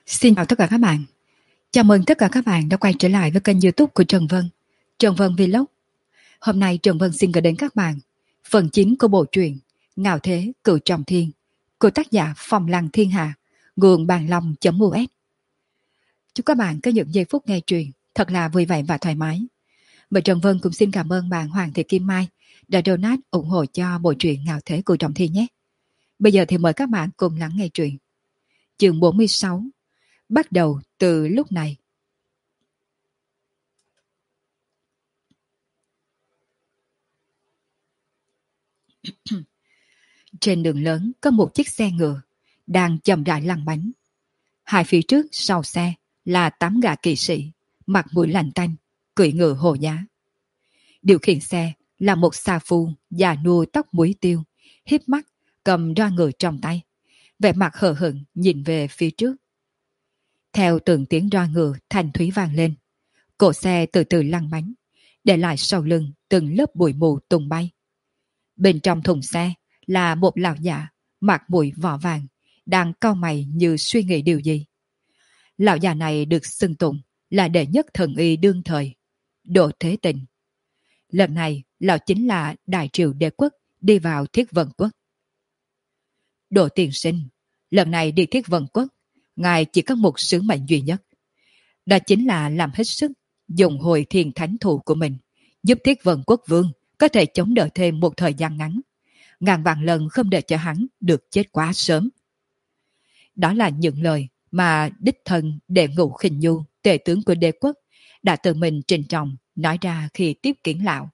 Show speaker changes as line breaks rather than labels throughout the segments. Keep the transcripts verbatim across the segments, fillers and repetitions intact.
Xin chào tất cả các bạn. Chào mừng tất cả các bạn đã quay trở lại với kênh YouTube của Trần Vân, Trần Vân Vlog. Hôm nay Trần Vân xin gửi đến các bạn phần chín của bộ truyện Ngạo Thế Cửu Trọng Thiên của tác giả Phong Lăng Thiên Hạ, nguồn bàn long.us. Chúc các bạn có những giây phút nghe truyện thật là vui vẻ và thoải mái. Và Trần Vân cũng xin cảm ơn bạn Hoàng Thị Kim Mai đã donate ủng hộ cho bộ truyện Ngạo Thế Cửu Trọng Thiên nhé. Bây giờ thì mời các bạn cùng lắng nghe truyện. Chương bốn mươi sáu, bắt đầu từ lúc này. Trên đường lớn có một chiếc xe ngựa đang chậm rãi lăn bánh. Hai phía trước sau xe là tám gã kỵ sĩ mặt mũi lạnh tanh, cưỡi ngựa hồ giá. Điều khiển xe là một xà phu già nua tóc muối tiêu, híp mắt cầm roi ngựa trong tay, vẻ mặt hờ hững nhìn về phía trước. Theo từng tiếng roi ngựa thanh thúy vang lên, cổ xe từ từ lăn bánh, để lại sau lưng từng lớp bụi mù tung bay. Bên trong thùng xe là một lão già mặt mũi vỏ vàng, đang cau mày như suy nghĩ điều gì. Lão già này được xưng tụng là đệ nhất thần y đương thời, Đỗ Thế Tịnh. Lần này lão chính là đại triều đế quốc đi vào Thiết Vân Quốc. Đỗ tiên sinh, lần này đi Thiết Vân Quốc, ngài chỉ có một sứ mệnh duy nhất, đó chính là làm hết sức dùng hồi thiên thánh thụ của mình, giúp Thiết Vân Quốc vương có thể chống đỡ thêm một thời gian ngắn, ngàn vạn lần không để cho hắn được chết quá sớm. Đó là những lời mà đích thân đệ ngũ Khinh Nhu, tể tướng của đế quốc, đã tự mình trình trọng nói ra khi tiếp kiến lão.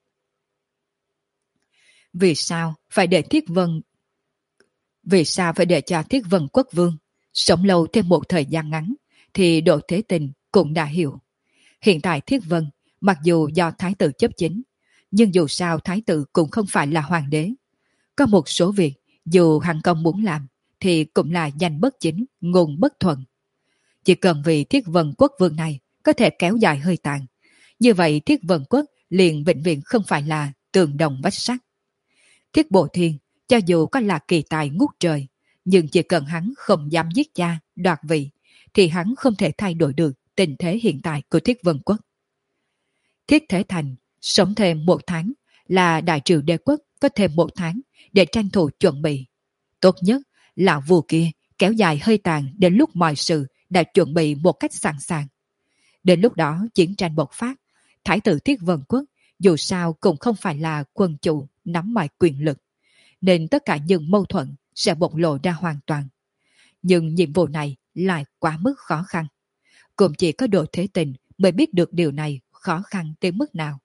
Vì sao phải để Thiết Vân Vì sao phải để cho Thiết Vân Quốc vương sống lâu thêm một thời gian ngắn thì Đỗ Thế Tịnh cũng đã hiểu. Hiện tại Thiết Vân mặc dù do thái tử chấp chính, nhưng dù sao thái tử cũng không phải là hoàng đế. Có một số việc dù hắn công muốn làm thì cũng là danh bất chính, ngôn bất thuận. Chỉ cần vì Thiết Vân Quốc vương này có thể kéo dài hơi tàn, như vậy Thiết Vân Quốc liền vĩnh viễn không phải là tường đồng vách sắt. Thiết Bộ Thiên cho dù có là kỳ tài ngút trời, nhưng chỉ cần hắn không dám giết cha, đoạt vị, thì hắn không thể thay đổi được tình thế hiện tại của Thiết Vân Quốc. Thiết Thế Thành sống thêm một tháng là đại triều đế quốc có thêm một tháng để tranh thủ chuẩn bị. Tốt nhất là vua kia kéo dài hơi tàn đến lúc mọi sự đã chuẩn bị một cách sẵn sàng. Đến lúc đó chiến tranh bộc phát, thái tử Thiết Vân Quốc dù sao cũng không phải là quân chủ nắm mọi quyền lực, nên tất cả những mâu thuẫn sẽ bộc lộ ra hoàn toàn. Nhưng nhiệm vụ này lại quá mức khó khăn. Cũng chỉ có Đỗ Thế Tịnh mới biết được điều này khó khăn tới mức nào.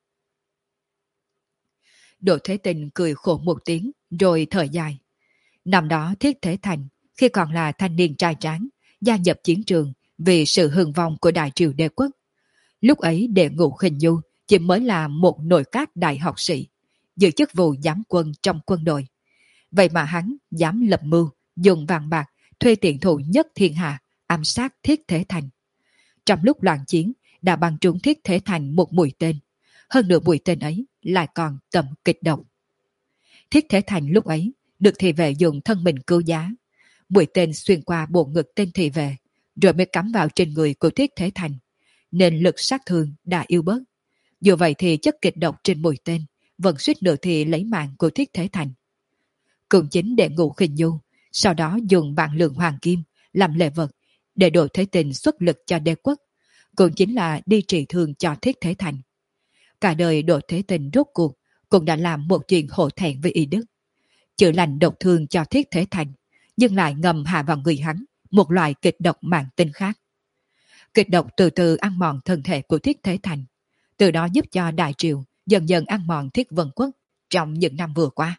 Đỗ Thế Tịnh cười khổ một tiếng rồi thở dài. Năm đó Thiết Thế Thành khi còn là thanh niên trai tráng, gia nhập chiến trường vì sự hưng vong của đại triều đế quốc. Lúc ấy đệ ngũ Khinh Nhu chỉ mới là một nội các đại học sĩ, giữ chức vụ giám quân trong quân đội. Vậy mà hắn dám lập mưu, dùng vàng bạc, thuê tiện thủ nhất thiên hạ, ám sát Thiết Thế Thành. Trong lúc loạn chiến, đã bắn trúng Thiết Thế Thành một mũi tên. Hơn nữa mũi tên ấy lại còn tầm kịch độc. Thiết Thế Thành lúc ấy được thị vệ dùng thân mình cứu giá. Mũi tên xuyên qua bộ ngực tên thị vệ, rồi mới cắm vào trên người của Thiết Thế Thành, nên lực sát thương đã yếu bớt. Dù vậy thì chất kịch độc trên mũi tên vẫn suýt nữa thì lấy mạng của Thiết Thế Thành. Cường chính đệ ngũ Khinh Nhu sau đó dùng vạn lượng hoàng kim làm lễ vật để Đỗ Thế Tịnh xuất lực cho đế quốc, cũng chính là đi trị thương cho Thiết Thế Thành. Cả đời Đỗ Thế Tịnh rốt cuộc cũng đã làm một chuyện hổ thẹn với y đức, chữa lành độc thương cho Thiết Thế Thành, nhưng lại ngầm hạ vào người hắn một loại kịch độc mãn tính khác. Kịch độc từ từ ăn mòn thân thể của Thiết Thế Thành, từ đó giúp cho đại triều dần dần ăn mòn Thiết Vân Quốc trong những năm vừa qua.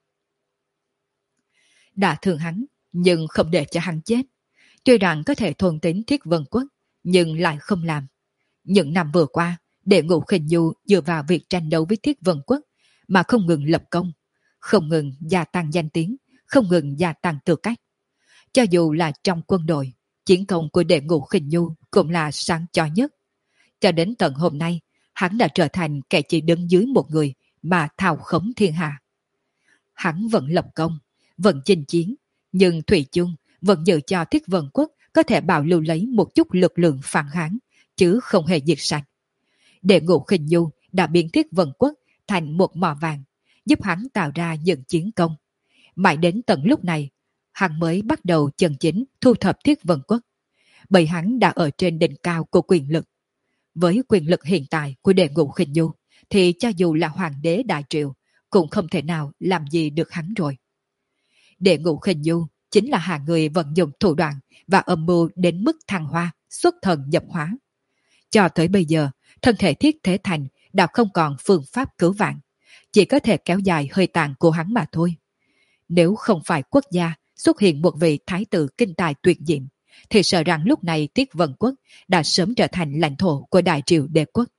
Đã thương hắn, nhưng không để cho hắn chết. Tuy rằng có thể thôn tính Thiết Vân Quốc, nhưng lại không làm. Những năm vừa qua, đệ ngũ Khinh Nhu dựa vào việc tranh đấu với Thiết Vân Quốc mà không ngừng lập công, không ngừng gia tăng danh tiếng, không ngừng gia tăng tư cách. Cho dù là trong quân đội, chiến công của đệ ngũ Khinh Nhu cũng là sáng chói nhất. Cho đến tận hôm nay, hắn đã trở thành kẻ chỉ đứng dưới một người mà thao khống thiên hạ. Hắn vẫn lập công, vẫn chinh chiến, nhưng thủy chung vẫn giữ cho Thiết Vân Quốc có thể bảo lưu lấy một chút lực lượng phản kháng, chứ không hề diệt sạch. Để Ngũ Khinh Nhu đã biến Thiết Vân Quốc thành một mỏ vàng, giúp hắn tạo ra những chiến công. Mãi đến tận lúc này, hắn mới bắt đầu chân chính thu thập Thiết Vân Quốc, bởi hắn đã ở trên đỉnh cao của quyền lực. Với quyền lực hiện tại của Đệ Ngũ Khinh Nhu, thì cho dù là hoàng đế Đại Triệu, cũng không thể nào làm gì được hắn rồi. Đệ Ngũ Khinh Nhu chính là hạng người vận dụng thủ đoạn và âm mưu đến mức thăng hoa, xuất thần nhập hóa. Cho tới bây giờ, thân thể Thiết Thế Thành đã không còn phương pháp cứu vãn, chỉ có thể kéo dài hơi tàn của hắn mà thôi. Nếu không phải quốc gia xuất hiện một vị thái tử kinh tài tuyệt diệm, thì sợ rằng lúc này Tiết Vân Quốc đã sớm trở thành lãnh thổ của Đại Triệu Đế Quốc.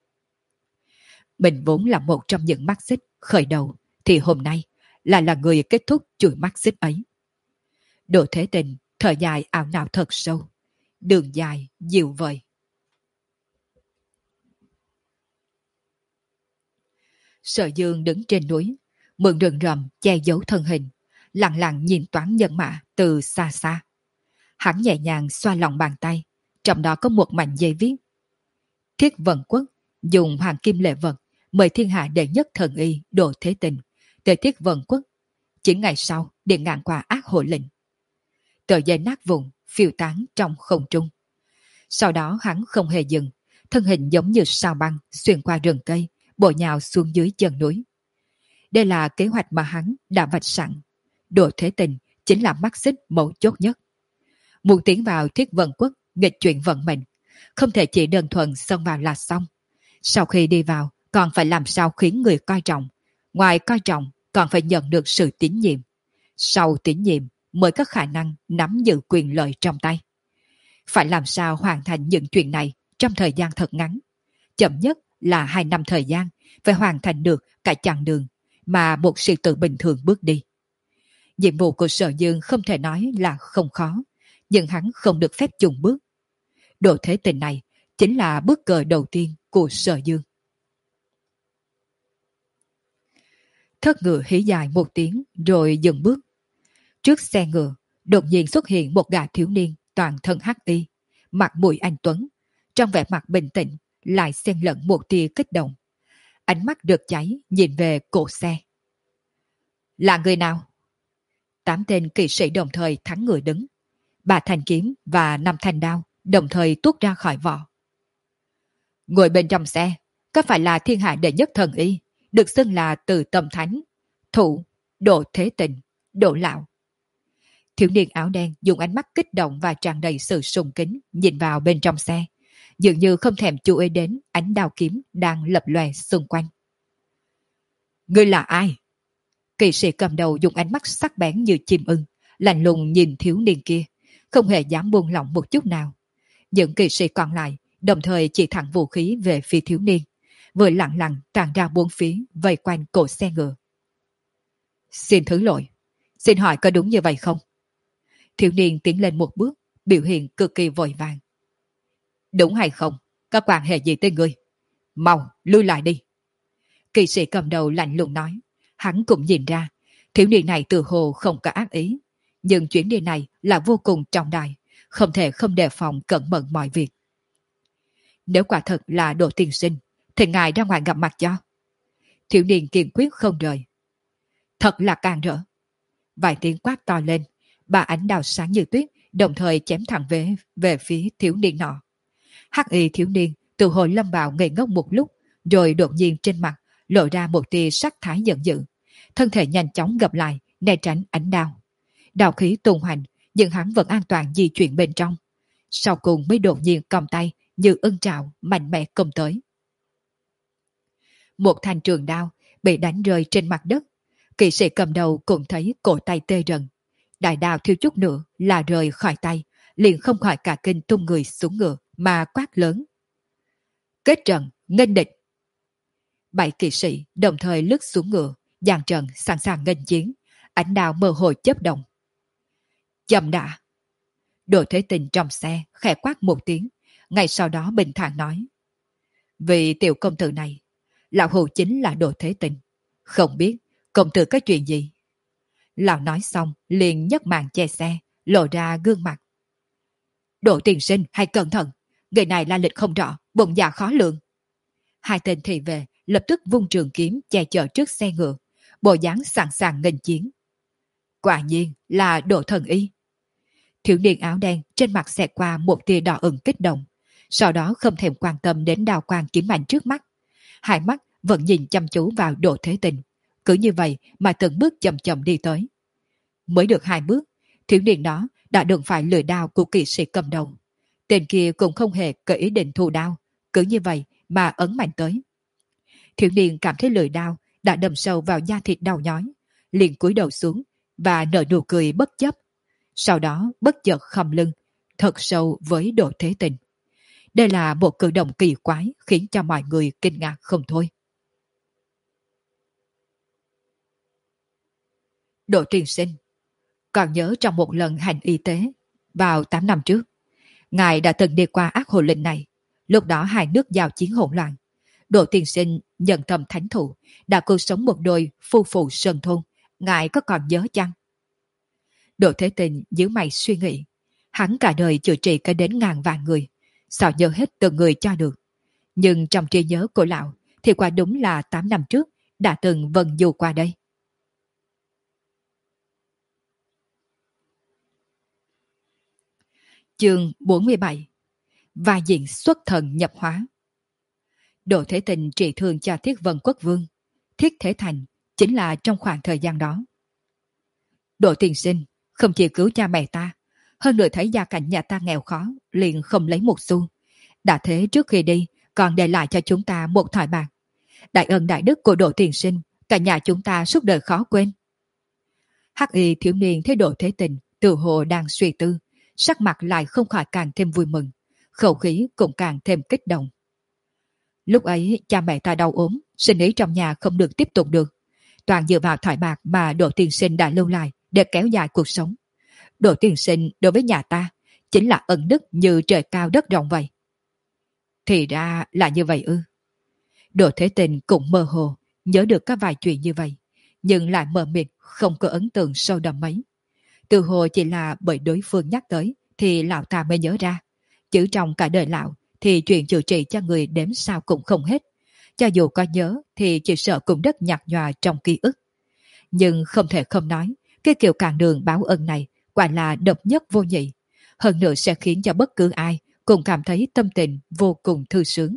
Mình vốn là một trong những mắt xích khởi đầu, thì hôm nay là là người kết thúc chuỗi mắt xích ấy. Đỗ Thế Tình thở dài ảo não thật sâu, đường dài dịu vời. Sở Dương đứng trên núi, mượn rừng rậm che giấu thân hình, lặng lặng nhìn Toán Nhân Mã từ xa xa. Hắn nhẹ nhàng xoa lòng bàn tay, trong đó có một mảnh dây viết: Thiết Vân Quốc dùng hoàng kim lệ vật mời thiên hạ đệ nhất thần y Đỗ Thế Tình tới Thiết Vân Quốc, chỉ ngày sau điện ngạn qua ác hộ lệnh. Tờ giấy nát vụn phiêu tán trong không trung. Sau đó hắn không hề dừng, thân hình giống như sao băng xuyên qua rừng cây, bổ nhào xuống dưới chân núi. Đây là kế hoạch mà hắn đã vạch sẵn. Đỗ Thế Tình chính là mắt xích mấu chốt nhất. Muốn tiến vào Thiết Vân Quốc nghịch chuyển vận mệnh, không thể chỉ đơn thuần xông vào là xong. Sau khi đi vào, còn phải làm sao khiến người coi trọng. Ngoài coi trọng, còn phải nhận được sự tín nhiệm. Sau tín nhiệm mới có khả năng nắm giữ quyền lợi trong tay. Phải làm sao hoàn thành những chuyện này trong thời gian thật ngắn. Chậm nhất là hai năm thời gian, phải hoàn thành được cả chặng đường mà một sĩ tử bình thường bước đi. Nhiệm vụ của Sở Dương không thể nói là không khó, nhưng hắn không được phép chùng bước. Đỗ Thế Tình này chính là bước cờ đầu tiên của Sở Dương. Thất ngựa hí dài một tiếng rồi dừng bước. Trước xe ngựa đột nhiên xuất hiện một gã thiếu niên toàn thân hắc y, mặt mũi anh tuấn, trong vẻ mặt bình tĩnh lại xen lẫn một tia kích động. Ánh mắt rực cháy nhìn về cổ xe. Là người nào? Tám tên kỵ sĩ đồng thời thắng người đứng. Ba thanh kiếm và năm thanh đao đồng thời tuốt ra khỏi vỏ. Ngồi bên trong xe có phải là thiên hạ đệ nhất thần y, được xưng là Từ Tâm Thánh, Thủ, Đỗ Thế Tình, Đỗ Lão. Thiếu niên áo đen dùng ánh mắt kích động và tràn đầy sự sùng kính nhìn vào bên trong xe, dường như không thèm chú ý đến ánh đao kiếm đang lập lòe xung quanh. Ngươi là ai? Kỵ sĩ cầm đầu dùng ánh mắt sắc bén như chim ưng, lạnh lùng nhìn thiếu niên kia, không hề dám buông lỏng một chút nào. Những kỵ sĩ còn lại đồng thời chỉ thẳng vũ khí về phía thiếu niên, vừa lặng lặng tràn ra bốn phía vây quanh cổ xe ngựa. Xin thứ lỗi, xin hỏi có đúng như vậy không? Thiếu niên tiến lên một bước, biểu hiện cực kỳ vội vàng. Đúng hay không? Có quan hệ gì tới ngươi? Mau, lui lại đi. Kỵ sĩ cầm đầu lạnh lùng nói. Hắn cũng nhìn ra, thiếu niên này từ hồ không có ác ý. Nhưng chuyến đi này là vô cùng trọng đại, không thể không đề phòng cẩn mẫn mọi việc. Nếu quả thật là Đỗ tiên sinh, thì ngài ra ngoài gặp mặt cho. Thiếu niên kiên quyết không rời. Thật là càng rỡ. Vài tiếng quát to lên, ba ánh đao sáng như tuyết đồng thời chém thẳng về về phía thiếu niên nọ. Hắc y thiếu niên từ hồi lâm bào ngây ngốc một lúc, rồi đột nhiên trên mặt lộ ra một tia sắc thái giận dữ, thân thể nhanh chóng gập lại né tránh ánh đao. Đao khí tung hoành, nhưng hắn vẫn an toàn di chuyển bên trong. Sau cùng mới đột nhiên cầm tay như ưng trảo mạnh mẽ công tới. Một thanh trường đao bị đánh rơi trên mặt đất. Kỵ sĩ cầm đầu cũng thấy cổ tay tê rần. Đại đao thiếu chút nữa là rời khỏi tay, liền không khỏi cả kinh tung người xuống ngựa mà quát lớn. Kết trận, nghênh địch. Bảy kỵ sĩ đồng thời lướt xuống ngựa, dàn trận sẵn sàng nghênh chiến, ánh đao mơ hồ chớp động. Chậm đã. Đỗ Thế Tình trong xe khẽ quát một tiếng, ngay sau đó bình thản nói. Vì tiểu công tử này, lão hữu chính là Đỗ Thế Tình. Không biết công tử có chuyện gì? Lão nói xong liền nhấc màn che xe, lộ ra gương mặt. Đỗ tiên sinh hãy cẩn thận, người này la lịch không rõ, bụng dạ khó lường. Hai tên thị vệ lập tức vung trường kiếm che chở trước xe ngựa, bộ dáng sẵn sàng nghênh chiến. Quả nhiên là Đỗ thần y. Thiếu niên áo đen trên mặt xẹt qua một tia đỏ ửng kích động, sau đó không thèm quan tâm đến đào quang kiếm ảnh trước mắt, hai mắt vẫn nhìn chăm chú vào Đỗ Thế Tình, cứ như vậy mà từng bước chậm chậm đi tới. Mới được hai bước, thiếu niên đó đã đụng phải lưỡi đao của kỵ sĩ cầm đầu. Tên kia cũng không hề có ý định thu đao, cứ như vậy mà ấn mạnh tới. Thiếu niên cảm thấy lưỡi đao đã đâm sâu vào da thịt đau nhói, liền cúi đầu xuống và nở nụ cười bất chấp. Sau đó bất chợt khom lưng, thật sâu với Đỗ Thế Tình. Đây là một cử động kỳ quái khiến cho mọi người kinh ngạc không thôi. Đỗ tiên sinh, còn nhớ trong một lần hành y tế vào tám năm trước, ngài đã từng đi qua ác hồ linh này. Lúc đó hai nước giao chiến hỗn loạn, Đỗ tiên sinh nhận thầm thánh thủ, đã cứu sống một đôi phu phụ sơn thôn. Ngài có còn nhớ chăng? Đỗ Thế Tình nhíu mày suy nghĩ. Hắn cả đời chữa trị cả đến ngàn vạn người, sao nhớ hết từng người cho được. Nhưng trong trí nhớ của lão thì quả đúng là tám năm trước đã từng vần du qua đây. Chương bốn mươi bảy. Và diện xuất thần nhập hóa. Đỗ Thế Tình trị thương cho Thiết Vân Quốc Vương, Thiết Thế Thành chính là trong khoảng thời gian đó. Đỗ tiên sinh không chỉ cứu cha mẹ ta, hơn nữa thấy gia cảnh nhà ta nghèo khó, liền không lấy một xu. Đã thế trước khi đi còn để lại cho chúng ta một thỏi bạc. Đại ân đại đức của Đỗ tiên sinh, cả nhà chúng ta suốt đời khó quên. Hắc y thiếu niên thấy Đỗ Thế Tình tự hồ đang suy tư, sắc mặt lại không khỏi càng thêm vui mừng, khẩu khí cũng càng thêm kích động. Lúc ấy cha mẹ ta đau ốm, sinh ý trong nhà không được tiếp tục được, toàn dựa vào thỏi bạc mà Đỗ tiên sinh đã lưu lại để kéo dài cuộc sống. Đỗ tiên sinh đối với nhà ta chính là ân đức như trời cao đất rộng vậy. Thì ra là như vậy ư? Đỗ Thế Tình cũng mơ hồ nhớ được các vài chuyện như vậy, nhưng lại mờ mịt, không có ấn tượng sâu đậm mấy. Từ hồ chỉ là bởi đối phương nhắc tới thì lão ta mới nhớ ra, chứ trong cả đời lão thì chuyện chữa trị cho người đếm sao cũng không hết. Cho dù có nhớ thì chỉ sợ cũng rất nhạt nhòa trong ký ức. Nhưng không thể không nói, cái kiểu càn đường báo ân này quả là độc nhất vô nhị, hơn nữa sẽ khiến cho bất cứ ai cũng cảm thấy tâm tình vô cùng thư sướng.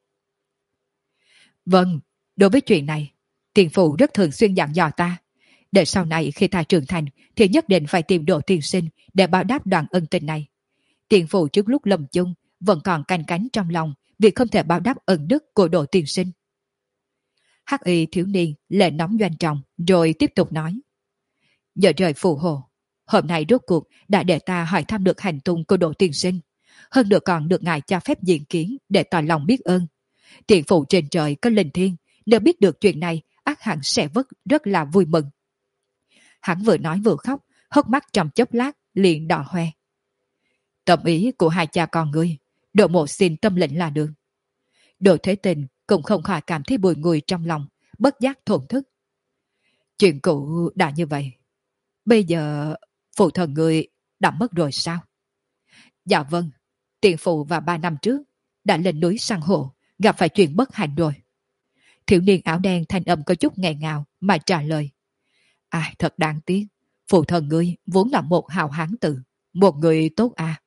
Vâng, đối với chuyện này, tiền phụ rất thường xuyên dặn dò ta, để sau này khi ta trưởng thành thì nhất định phải tìm Đỗ tiên sinh để báo đáp đoạn ân tình này. Tiền phụ trước lúc lâm chung vẫn còn canh cánh trong lòng vì không thể báo đáp ân đức của Đỗ tiên sinh. Hắc y thiếu niên lệ nóng doanh trọng rồi tiếp tục nói. Nhờ trời phù hộ, hôm nay rốt cuộc đã để ta hỏi thăm được hành tung của Đỗ tiên sinh, hơn nữa còn được ngài cho phép diện kiến để tỏ lòng biết ơn. Tiền phụ trên trời có linh thiêng, nếu biết được chuyện này ắt hẳn sẽ vất rất là vui mừng. Hắn vừa nói vừa khóc, hốc mắt trong chốc lát liền đỏ hoe. Tâm ý của hai cha con ngươi, Đỗ mộ xin tâm lệnh là được. Đỗ Thế Tình cũng không khỏi cảm thấy bùi ngùi trong lòng, bất giác thổn thức. Chuyện cũ đã như vậy, bây giờ phụ thần ngươi đã mất rồi sao? Dạ vâng, tiền phụ vào ba năm trước đã lên núi săn hổ, gặp phải chuyện bất hạnh rồi. Thiếu niên áo đen thanh âm có chút nghẹn ngào mà trả lời. Ai thật đáng tiếc, phụ thần ngươi vốn là một hào hán tử, một người tốt à.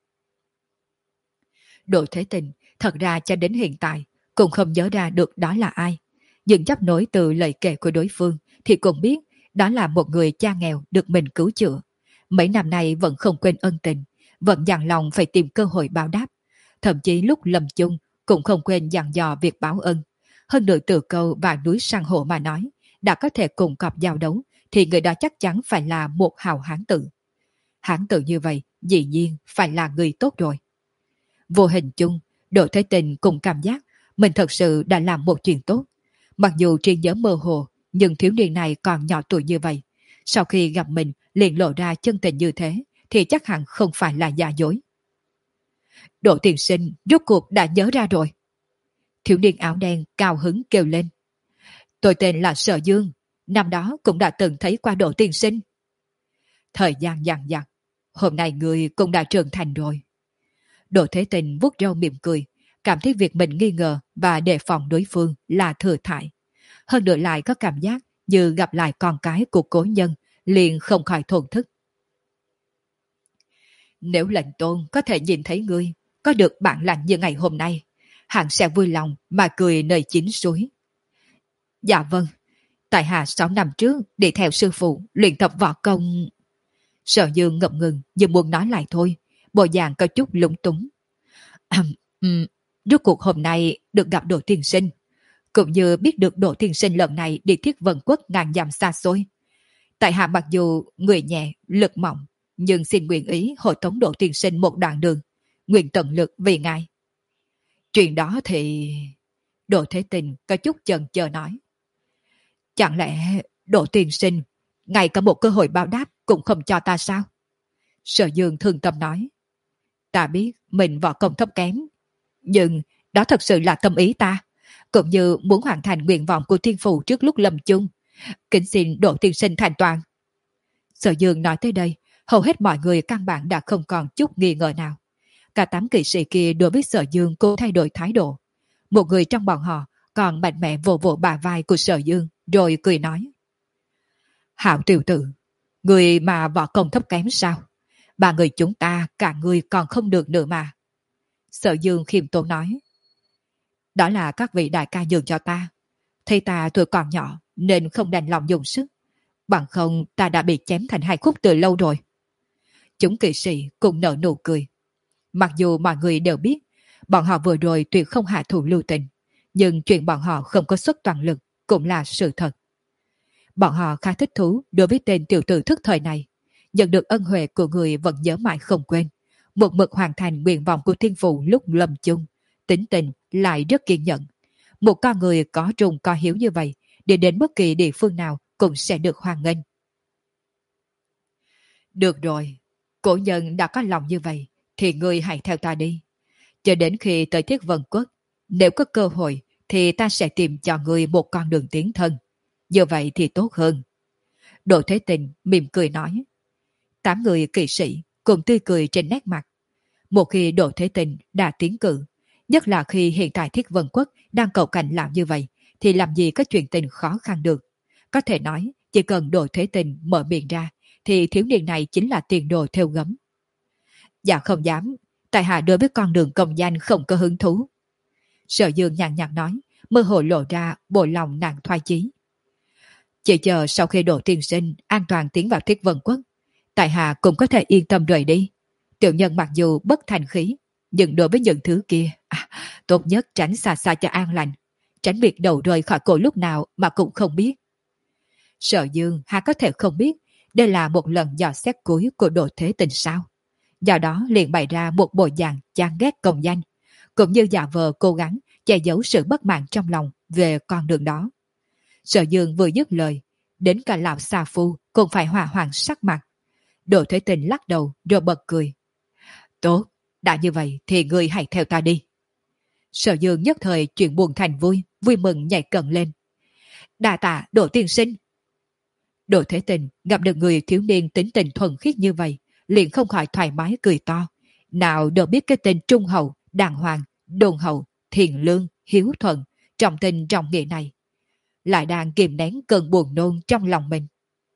Đỗ Thế Tình thật ra cho đến hiện tại cũng không nhớ ra được đó là ai, nhưng chấp nối từ lời kể của đối phương thì cũng biết đó là một người cha nghèo được mình cứu chữa. Mấy năm nay vẫn không quên ân tình, vẫn dặn lòng phải tìm cơ hội báo đáp, thậm chí lúc lâm chung cũng không quên dặn dò việc báo ân. Hơn nữa từ câu và núi săn hổ mà nói, đã có thể cùng cọp giao đấu thì người đó chắc chắn phải là một hào hán tử. Hán tử như vậy dĩ nhiên phải là người tốt rồi. Vô hình chung, Đỗ Thế Tình cùng cảm giác mình thật sự đã làm một chuyện tốt. Mặc dù trí nhớ mơ hồ, nhưng thiếu niên này còn nhỏ tuổi như vậy, sau khi gặp mình liền lộ ra chân tình như thế thì chắc hẳn không phải là giả dối. Đỗ tiên sinh rốt cuộc đã nhớ ra rồi. Thiếu niên áo đen cao hứng kêu lên. Tôi tên là Sở Dương, năm đó cũng đã từng thấy qua Đỗ tiên sinh. Thời gian dằng dặc, hôm nay người cũng đã trưởng thành rồi. Đỗ Thế Tình vuốt râu mỉm cười, cảm thấy việc mình nghi ngờ và đề phòng đối phương là thừa thãi. Hơn nữa lại có cảm giác như gặp lại con cái của cố nhân, liền không khỏi thổn thức. Nếu lệnh tôn có thể nhìn thấy ngươi, có được bản lãnh như ngày hôm nay, hắn sẽ vui lòng mà cười nơi chín suối. Dạ vâng, tại hạ sáu năm trước đi theo sư phụ luyện tập võ công. Sở Dương ngập ngừng như muốn nói lại thôi, bộ dạng có chút lúng túng. um, Rốt cuộc hôm nay được gặp Đỗ Tiên Sinh, cũng như biết được Đỗ Tiên Sinh lần này đi Thiết Vân Quốc ngàn dặm xa xôi. Tại hạ mặc dù người nhẹ, lực mỏng, nhưng xin nguyện ý hộ tống Đỗ Tiên Sinh một đoạn đường, nguyện tận lực vì ngài. Chuyện đó thì... Đỗ Thế Tình có chút chần chờ nói. Chẳng lẽ Đỗ Tiên Sinh ngay cả một cơ hội báo đáp cũng không cho ta sao? Sở Dương thương tâm nói. Ta biết mình võ công thấp kém, nhưng đó thật sự là tâm ý ta, cũng như muốn hoàn thành nguyện vọng của thiên phụ trước lúc lâm chung. Kính xin Đỗ Tiên Sinh thành toàn. Sở Dương nói tới đây, hầu hết mọi người căn bản đã không còn chút nghi ngờ nào. Cả tám kỵ sĩ kia đối với Sở Dương cố thay đổi thái độ. Một người trong bọn họ còn mạnh mẽ vỗ vỗ bả vai của Sở Dương, rồi cười nói. Hảo tiểu tử, người mà võ công thấp kém sao? Ba người chúng ta cả người còn không được nữa mà. Sở Dương khiêm tốn nói. Đó là các vị đại ca nhường cho ta. Thấy ta tuổi còn nhỏ nên không đành lòng dùng sức. Bằng không ta đã bị chém thành hai khúc từ lâu rồi. Chúng kỵ sĩ cùng nở nụ cười. Mặc dù mọi người đều biết bọn họ vừa rồi tuyệt không hạ thủ lưu tình, nhưng chuyện bọn họ không có xuất toàn lực cũng là sự thật. Bọn họ khá thích thú đối với tên tiểu tử thức thời này. Nhận được ân huệ của người vẫn nhớ mãi không quên. Một mực hoàn thành nguyện vọng của thiên phụ lúc lâm chung. Tính tình lại rất kiên nhẫn. Một con người có trùng có hiếu như vậy, đi đến bất kỳ địa phương nào cũng sẽ được hoan nghênh. Được rồi, cổ nhân đã có lòng như vậy, thì ngươi hãy theo ta đi. Cho đến khi tới Thiết Vân Quốc, nếu có cơ hội thì ta sẽ tìm cho ngươi một con đường tiến thân. Như vậy thì tốt hơn. Đỗ Thế Tình mỉm cười nói. Tám người kỵ sĩ cùng tươi cười trên nét mặt. Một khi Đỗ Thế Tình đã tiến cử, nhất là khi hiện tại Thiết Vân Quốc đang cầu cạnh làm như vậy, thì làm gì có chuyện tình khó khăn được. Có thể nói, chỉ cần Đỗ Thế Tình mở miệng ra, thì thiếu niên này chính là tiền đồ theo gấm. Dạ không dám, tại hạ đối với con đường công danh không có hứng thú. Sở Dương nhàn nhạt nói, mơ hồ lộ ra bộ lòng nàng thoái chí. Chỉ chờ sau khi Đỗ Tiên Sinh an toàn tiến vào Thiết Vân Quốc, tại hạ cũng có thể yên tâm rời đi. Tiểu nhân mặc dù bất thành khí, nhưng đối với những thứ kia, à, tốt nhất tránh xa xa cho an lành, tránh việc đầu rơi khỏi cổ lúc nào mà cũng không biết. Sở Dương hà có thể không biết đây là một lần dò xét cuối của Đỗ Thế Tình sao? Do đó liền bày ra một bộ dạng chán ghét công danh, cũng như giả vờ cố gắng che giấu sự bất mãn trong lòng về con đường đó. Sở Dương vừa dứt lời, đến cả lão xà phu cũng phải hòa hoãn sắc mặt. Đỗ Thế Tình lắc đầu rồi bật cười. Tốt, đã như vậy thì ngươi hãy theo ta đi. Sở Dương nhất thời chuyển buồn thành vui, vui mừng nhảy cẩn lên. Đa tạ Đỗ Tiên Sinh. Đỗ Thế Tình gặp được người thiếu niên tính tình thuần khiết như vậy, liền không khỏi thoải mái cười to. Nào đâu biết cái tên trung hậu, đàng hoàng, đôn hậu, thiện lương, hiếu thuận, trọng tình trọng nghĩa này. Lại đang kìm nén cơn buồn nôn trong lòng mình.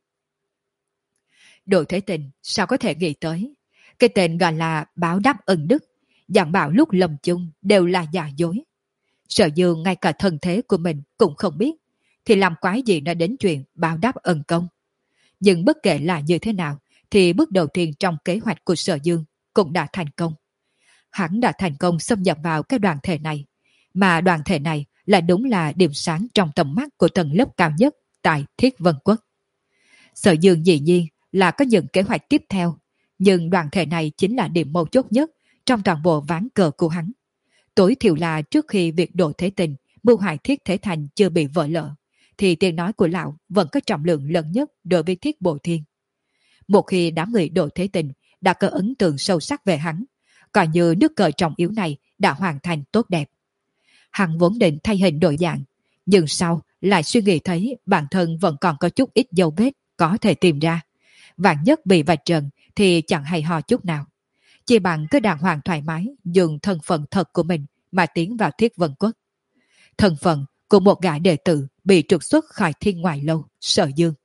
Đỗ Thế Tình sao có thể nghĩ tới cái tên gọi là báo đáp ân đức, dặn bảo lúc lâm chung đều là giả dối. Sở Dương ngay cả thân thế của mình cũng không biết, thì làm quái gì nó đến chuyện báo đáp ân công. Nhưng bất kể là như thế nào, thì bước đầu tiên trong kế hoạch của Sở Dương cũng đã thành công. Hắn đã thành công xâm nhập vào cái đoàn thể này, mà đoàn thể này là đúng là điểm sáng trong tầm mắt của tầng lớp cao nhất tại Thiết Vân Quốc. Sở Dương dĩ nhiên là có những kế hoạch tiếp theo, nhưng đoàn thể này chính là điểm mấu chốt nhất trong toàn bộ ván cờ của hắn. Tối thiểu là trước khi việc Đỗ Thế Tình mưu hại Thiết Thế Thành chưa bị vỡ lỡ, thì tiếng nói của lão vẫn có trọng lượng lớn nhất đối với Thiết Bộ Thiên. Một khi đám người Đỗ Thế Tình đã có ấn tượng sâu sắc về hắn, coi như nước cờ trọng yếu này đã hoàn thành tốt đẹp. Hắn vốn định thay hình đổi dạng, nhưng sau lại suy nghĩ thấy bản thân vẫn còn có chút ít dấu vết có thể tìm ra. Vạn nhất bị vạch trần thì chẳng hay ho chút nào. chỉ bằng cứ đàng hoàng thoải mái dùng thân phận thật của mình mà tiến vào Thiết Vân Quốc. Thân phận của một gã đệ tử bị trục xuất khỏi Thiên Ngoại Lâu, Sở Dương.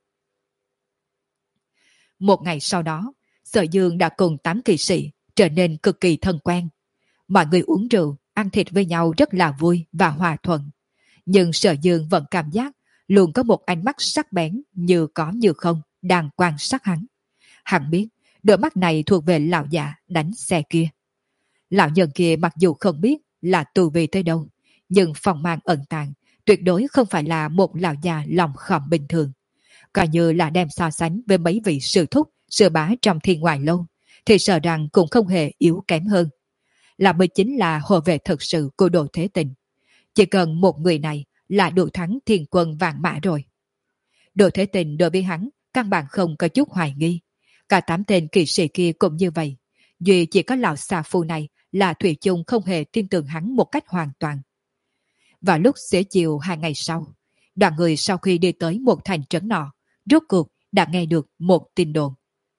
Một ngày sau đó, Sở Dương đã cùng tám kỵ sĩ trở nên cực kỳ thân quen. Mọi người uống rượu, ăn thịt với nhau rất là vui và hòa thuận. Nhưng Sở Dương vẫn cảm giác luôn có một ánh mắt sắc bén như có như không đang quan sát hắn. Hắn biết đôi mắt này thuộc về lão già đánh xe kia. Lão nhân kia mặc dù không biết là tu vi tới đâu, nhưng phong mang ẩn tàng tuyệt đối không phải là một lão già lòng khòm bình thường. Coi như là đem so sánh với mấy vị sư thúc, sư bá trong Thiên Ngoại Lâu, thì sợ rằng cũng không hề yếu kém hơn. Là mới chính là hộ vệ thực sự của Đồ Thế Tình. Chỉ cần một người này là đủ thắng thiên quân vạn mã rồi. Đồ Thế Tình đối với hắn căn bản không có chút hoài nghi. Cả tám tên kỵ sĩ kia cũng như vậy. Duy chỉ có lão xà phu này là Thủy chung không hề tin tưởng hắn một cách hoàn toàn. Vào lúc xế chiều hai ngày sau, đoàn người sau khi đi tới một thành trấn nọ, rốt cuộc đã nghe được một tin đồn.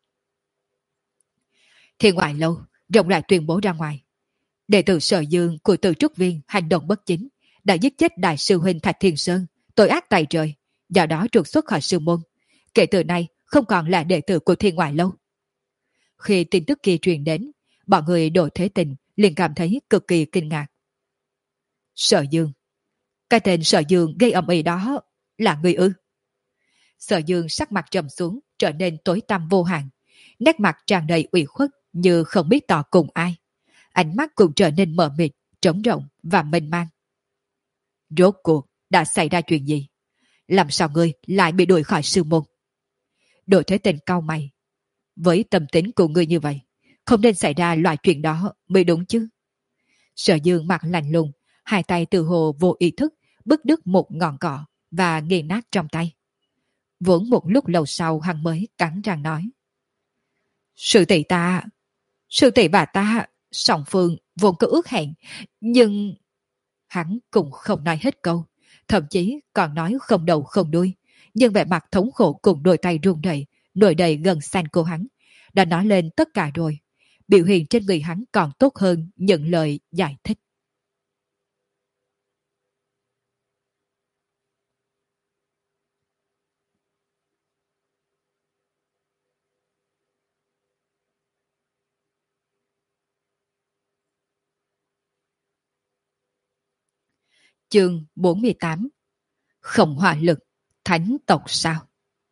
Thiên Ngoại Lâu rộng rãi tuyên bố ra ngoài. Đệ tử Sở Dương của Từ Trúc Viên hành động bất chính, đã giết chết đại sư huynh Thạch Thiên Sơn, tội ác tày trời, do đó trục xuất khỏi sư môn. Kể từ nay không còn là đệ tử của Thiên Ngoại Lâu. Khi tin tức kia truyền đến, bọn người Đồ Thế Tình liền cảm thấy cực kỳ kinh ngạc. Sở Dương, cái tên Sở Dương gây ầm ĩ đó là người ư? Sở Dương sắc mặt trầm xuống, trở nên tối tăm vô hạn, nét mặt tràn đầy ủy khuất như không biết tỏ cùng ai. Ánh mắt cũng trở nên mờ mịt, trống rỗng và mênh mang. Rốt cuộc đã xảy ra chuyện gì? Làm sao ngươi lại bị đuổi khỏi sư môn? Đồ Thế Tình cau mày. Với tâm tính của ngươi như vậy, không nên xảy ra loại chuyện đó mới đúng chứ. Sở Dương mặt lạnh lùng, hai tay từ hồ vô ý thức bứt đứt một ngọn cỏ và nghiền nát trong tay. Vốn một lúc lâu sau hắn mới cắn răng nói. Sư tỷ ta, sư tỷ bà ta, song phương vốn có ước hẹn, nhưng... Hắn cũng không nói hết câu, thậm chí còn nói không đầu không đuôi, nhưng vẻ mặt thống khổ cùng đôi tay run rẩy, nổi đầy gần xanh của hắn, đã nói lên tất cả rồi. Biểu hiện trên người hắn còn tốt hơn những lời giải thích. Chương bốn mươi tám. Không hỏa lực, thánh tộc sao?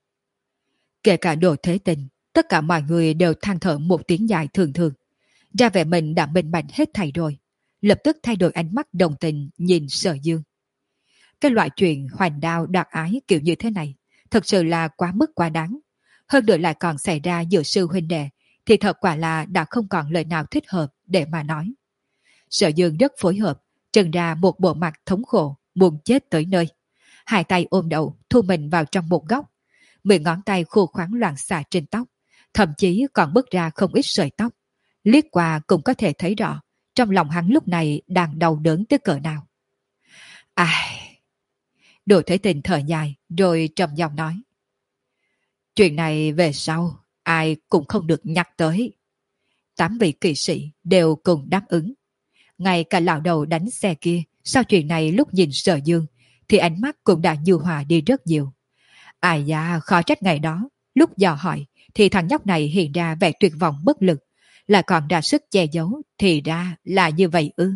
Kể cả Đồ Thế Tình, tất cả mọi người đều than thở một tiếng dài thường thường. Ra vẻ mình đã minh bạch hết thảy rồi, lập tức thay đổi ánh mắt đồng tình nhìn Sở Dương. Cái loại chuyện hoành đao đoạt ái kiểu như thế này, thật sự là quá mức quá đáng. Hơn nữa lại còn xảy ra giữa sư huynh đệ, thì thật quả là đã không còn lời nào thích hợp để mà nói. Sở Dương rất phối hợp, trần ra một bộ mặt thống khổ, muốn chết tới nơi. Hai tay ôm đầu, thu mình vào trong một góc. Mười ngón tay khô khoắn loạn xạ trên tóc, thậm chí còn bứt ra không ít sợi tóc. Liếc qua cũng có thể thấy rõ, trong lòng hắn lúc này đang đau đớn tới cỡ nào. Ai... Đồ Thế Tình thở dài, rồi trầm giọng nói. Chuyện này về sau, ai cũng không được nhắc tới. Tám vị kỵ sĩ đều cùng đáp ứng. Ngay cả lão đầu đánh xe kia, sau chuyện này lúc nhìn Sở Dương, thì ánh mắt cũng đã nhu hòa đi rất nhiều. Ai da, khó trách ngày đó, lúc dò hỏi, thì thằng nhóc này hiện ra vẻ tuyệt vọng bất lực, lại còn ra sức che giấu, thì ra là như vậy ư.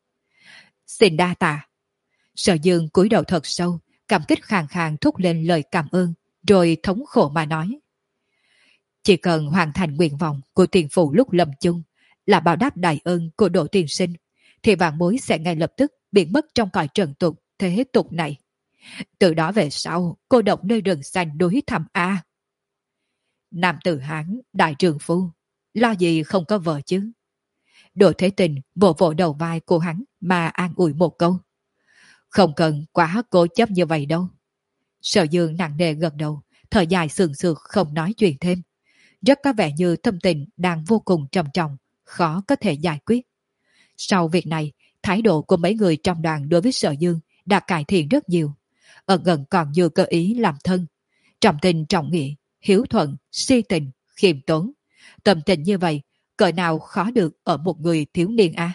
Xin đa tạ. Sở Dương cúi đầu thật sâu, cảm kích khàn khàn thúc lên lời cảm ơn, rồi thống khổ mà nói. Chỉ cần hoàn thành nguyện vọng của tiền phụ lúc lâm chung, là báo đáp đại ơn của Đỗ Tiên Sinh, thì vạn bối sẽ ngay lập tức biến mất trong cõi trần tục thế tục này. Từ đó về sau, cô độc nơi rừng xanh núi thẳm A. Nam tử Hán, đại trường phu, lo gì không có vợ chứ? Đỗ Thế Tình vỗ vỗ đầu vai của hắn mà an ủi một câu. Không cần quá cố chấp như vậy đâu. Sở Dương nặng nề gật đầu, thở dài sườn sượt không nói chuyện thêm. Rất có vẻ như tâm tình đang vô cùng trầm trọng, khó có thể giải quyết. Sau việc này, thái độ của mấy người trong đoàn đối với Sở Dương đã cải thiện rất nhiều. Ẩn ẩn còn như cơ ý làm thân. Trọng tình trọng nghĩa, hiếu thuận, si tình, khiêm tốn. Tâm tình như vậy cỡ nào khó được ở một người thiếu niên a. À?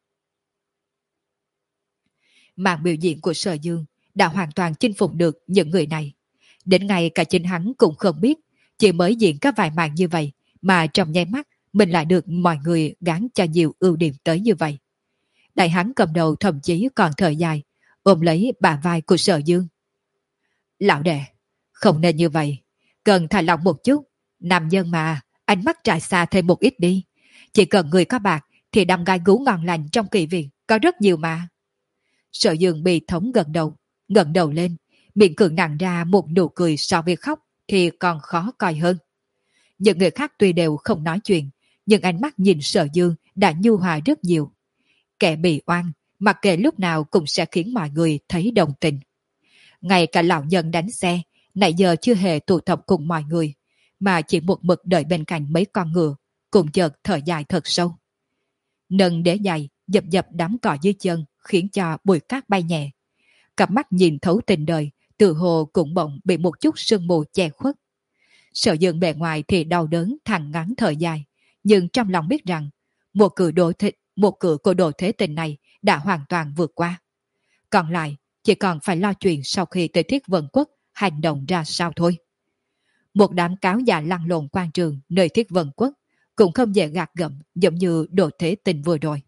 Màn biểu diễn của Sở Dương đã hoàn toàn chinh phục được những người này. Đến ngay cả chính hắn cũng không biết, chỉ mới diễn các vài màn như vậy mà trong nháy mắt mình lại được mọi người gán cho nhiều ưu điểm tới như vậy. Đại hắn cầm đầu thậm chí còn thở dài, ôm lấy bả vai của Sở Dương. Lão đệ, không nên như vậy, cần thả lỏng một chút, nam nhân mà, ánh mắt trải xa thêm một ít đi. Chỉ cần người có bạc thì đâm gai gú ngon lành trong kỳ viện có rất nhiều mà. Sở Dương bị thống gần đầu, ngẩng đầu lên, miệng cường nặng ra một nụ cười so với khóc thì còn khó coi hơn. Những người khác tuy đều không nói chuyện, nhưng ánh mắt nhìn Sở Dương đã nhu hòa rất nhiều. Kẻ bị oan, mặc kệ lúc nào cũng sẽ khiến mọi người thấy đồng tình. Ngay cả lão nhân đánh xe, nãy giờ chưa hề tụ tập cùng mọi người, mà chỉ một mực đợi bên cạnh mấy con ngựa, cùng chợt thở dài thật sâu. Nâng đế giày, dập dập đám cỏ dưới chân, khiến cho bụi cát bay nhẹ. Cặp mắt nhìn thấu tình đời, tự hồ cũng bỗng bị một chút sương mù che khuất. Sở Dương bề ngoài thì đau đớn thằng ngắn thở dài, nhưng trong lòng biết rằng một cử độ thế, một cử của độ thế tình này đã hoàn toàn vượt qua. Còn lại chỉ còn phải lo chuyện sau khi tới Thiết Vân Quốc hành động ra sao thôi. Một đám cáo già lăn lộn quan trường nơi Thiết Vân Quốc cũng không dễ gạt gẫm giống như Độ Thế Tình vừa rồi.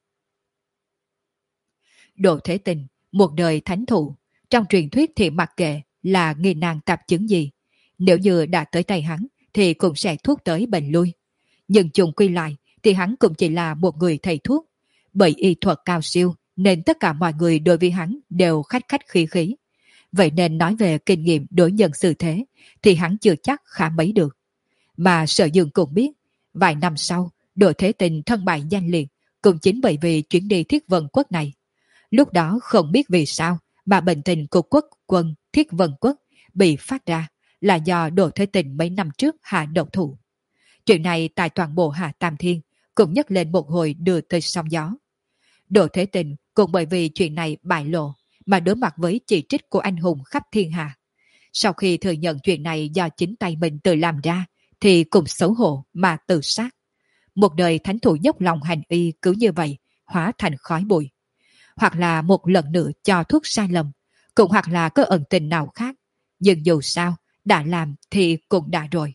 Độ Thế Tình, một đời thánh thủ, trong truyền thuyết thì mặc kệ là nghi nan tạp chứng gì, nếu như đã tới tay hắn thì cũng sẽ thuốc tới bệnh lui. Nhưng chung quy lại thì hắn cũng chỉ là một người thầy thuốc, bởi y thuật cao siêu nên tất cả mọi người đối với hắn đều khách khách khí khí. Vậy nên nói về kinh nghiệm đối nhân xử thế thì hắn chưa chắc khá mấy được. Mà Sở Dương cũng biết, vài năm sau, Độ Thế Tình thân bại danh liệt cũng chính bởi vì chuyến đi Thiết Vân Quốc này. Lúc đó không biết vì sao mà bệnh tình của quốc quân Thiết Vân Quốc bị phát ra là do Độ Thế Tình mấy năm trước hạ độc thủ. Chuyện này tại toàn bộ Hạ Tam Thiên cũng nhắc lên một hồi đưa tới sóng gió. Độ Thế Tình cũng bởi vì chuyện này bại lộ mà đối mặt với chỉ trích của anh hùng khắp thiên hạ. Sau khi thừa nhận chuyện này do chính tay mình tự làm ra thì cũng xấu hổ mà tự sát. Một đời thánh thủ dốc lòng hành y cứ như vậy hóa thành khói bụi. Hoặc là một lần nữa cho thuốc sai lầm, cũng hoặc là có ẩn tình nào khác. Nhưng dù sao, đã làm thì cũng đã rồi.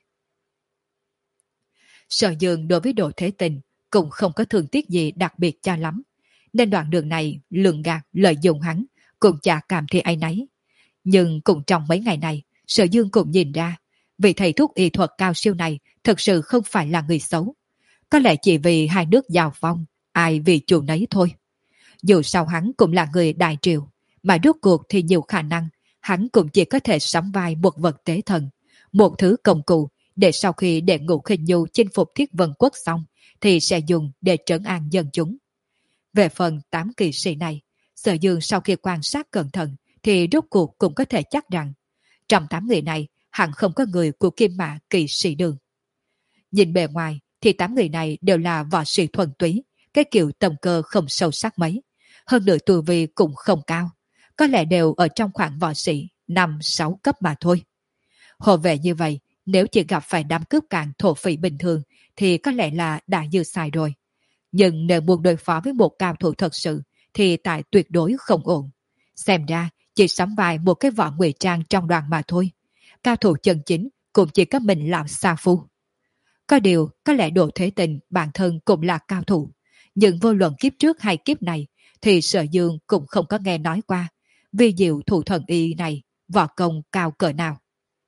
Sở Dương đối với Độ Thế Tình cũng không có thương tiếc gì đặc biệt cho lắm, nên đoạn đường này lường gạt lợi dụng hắn cũng chả cảm thấy áy náy. Nhưng cũng trong mấy ngày này, Sở Dương cũng nhìn ra vị thầy thuốc y thuật cao siêu này thực sự không phải là người xấu. Có lẽ chỉ vì hai nước giao phong, ai vì chủ nấy thôi. Dù sao hắn cũng là người đại triều, mà rốt cuộc thì nhiều khả năng hắn cũng chỉ có thể sắm vai một vật tế thần, một thứ công cụ để sau khi đệ ngũ khinh nhu chinh phục Thiết Vân Quốc xong thì sẽ dùng để trấn an dân chúng. Về phần tám kỳ sĩ này, Sở Dương sau khi quan sát cẩn thận thì rốt cuộc cũng có thể chắc rằng trong tám người này hẳn không có người của Kim Mã kỳ sĩ đường. Nhìn bề ngoài thì tám người này đều là võ sĩ thuần túy, cái kiểu tầm cơ không sâu sắc mấy, hơn nữa tu vi cũng không cao, có lẽ đều ở trong khoảng võ sĩ năm sáu cấp mà thôi. Hồ vệ như vậy, nếu chỉ gặp phải đám cướp cạn thổ phỉ bình thường thì có lẽ là đã dư xài rồi. Nhưng nếu muốn đối phó với một cao thủ thật sự thì tại tuyệt đối không ổn. Xem ra chỉ sắm vai một cái võ ngụy trang trong đoàn mà thôi. Cao thủ chân chính cũng chỉ có mình làm sa phu. Có điều, có lẽ Độ Thế Tình bản thân cũng là cao thủ. Nhưng vô luận kiếp trước hay kiếp này thì Sở Dương cũng không có nghe nói qua vì diệu thủ thần y này võ công cao cỡ nào.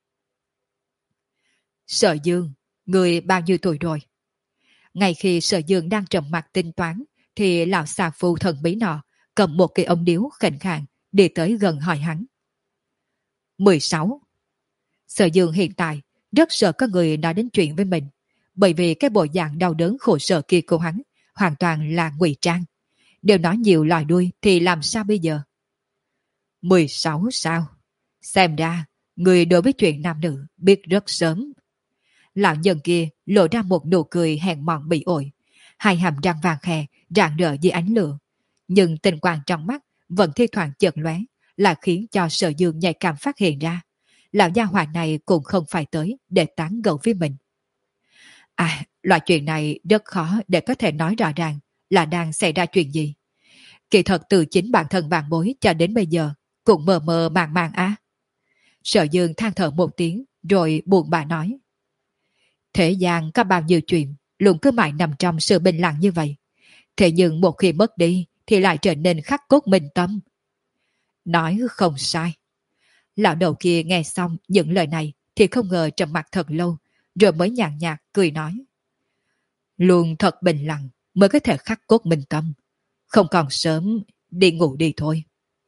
Sở Dương, người bao nhiêu tuổi rồi? Ngay khi Sở Dương đang trầm mặt tính toán thì lão xà phu thần bí nọ cầm một cái ống điếu khệnh khàng đi tới gần hỏi hắn. mười sáu. Sở Dương hiện tại rất sợ có người nói đến chuyện với mình, bởi vì cái bộ dạng đau đớn khổ sở kia của hắn hoàn toàn là ngụy trang. Đều nói nhiều lòi đuôi thì làm sao bây giờ? mười sáu sao? Xem ra, người đối với chuyện nam nữ biết rất sớm. Lão nhân kia lộ ra một nụ cười hèn mọn bị ổi, hai hàm răng vàng khè rạng rỡ dưới ánh lửa. Nhưng tình quang trong mắt vẫn thi thoảng chợt lóe, là khiến cho Sở Dương nhạy cảm phát hiện ra. Lão gia hỏa này cũng không phải tới để tán gẫu với mình. À, loại chuyện này rất khó để có thể nói rõ ràng là đang xảy ra chuyện gì. Kỳ thật từ chính bản thân vạn bối cho đến bây giờ cũng mờ mờ màng màng á. Sở Dương than thở một tiếng rồi buồn bã nói. Thế gian có bao nhiêu chuyện luôn cứ mãi nằm trong sự bình lặng như vậy. Thế nhưng một khi mất đi thì lại trở nên khắc cốt minh tâm. Nói không sai. Lão đầu kia nghe xong những lời này thì không ngờ trầm mặt thật lâu rồi mới nhàn nhạt cười nói. Luôn thật bình lặng mới có thể khắc cốt minh tâm. Không còn sớm, đi ngủ đi thôi.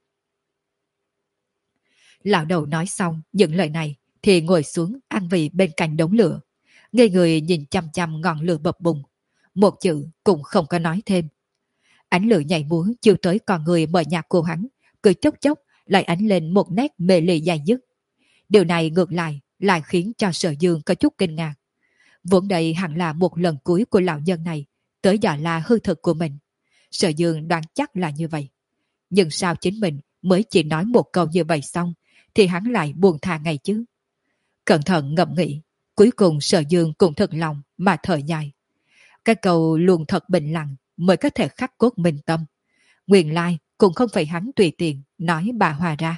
Lão đầu nói xong những lời này thì ngồi xuống ăn vị bên cạnh đống lửa. Ngây người nhìn chăm chăm ngọn lửa bập bùng. Một chữ cũng không có nói thêm. Ánh lửa nhảy múa chiếu tới con người mờ nhạt của hắn, cứ chốc chốc lại ánh lên một nét mê lì dài dứt. Điều này ngược lại lại khiến cho Sở Dương có chút kinh ngạc. Vốn đây hẳn là một lần cuối của lão nhân này tới dọa la hư thực của mình. Sở Dương đoán chắc là như vậy. Nhưng sao chính mình mới chỉ nói một câu như vậy xong thì hắn lại buồn thà ngay chứ. Cẩn thận ngẫm nghĩ, cuối cùng Sở Dương cũng thật lòng mà thở dài. Cái câu luôn thật bình lặng mới có thể khắc cốt minh tâm. Nguyên lai cũng không phải hắn tùy tiện nói bà hòa ra.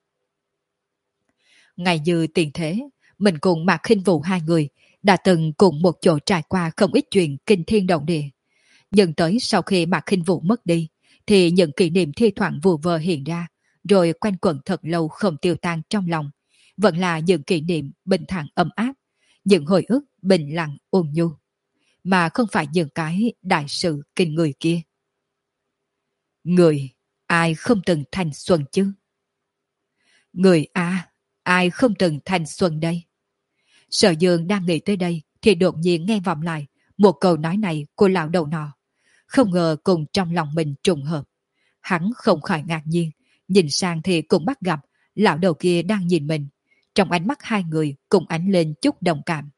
Ngày như tiền thế, mình cùng Mạc Khinh Vũ hai người đã từng cùng một chỗ trải qua không ít chuyện kinh thiên động địa. Nhưng tới sau khi Mạc Khinh Vũ mất đi, thì những kỷ niệm thi thoảng vù vơ hiện ra, rồi quanh quẩn thật lâu không tiêu tan trong lòng. Vẫn là những kỷ niệm bình thản ấm áp, những hồi ức bình lặng ôn nhu, mà không phải những cái đại sự kinh người kia. Người, ai không từng thanh xuân chứ? Người à, ai không từng thanh xuân đây? Sở Dương đang nghĩ tới đây thì đột nhiên nghe vọng lại một câu nói này của lão đầu nọ. Không ngờ cùng trong lòng mình trùng hợp. Hắn không khỏi ngạc nhiên, nhìn sang thì cũng bắt gặp lão đầu kia đang nhìn mình. Trong ánh mắt hai người cùng ánh lên chút đồng cảm.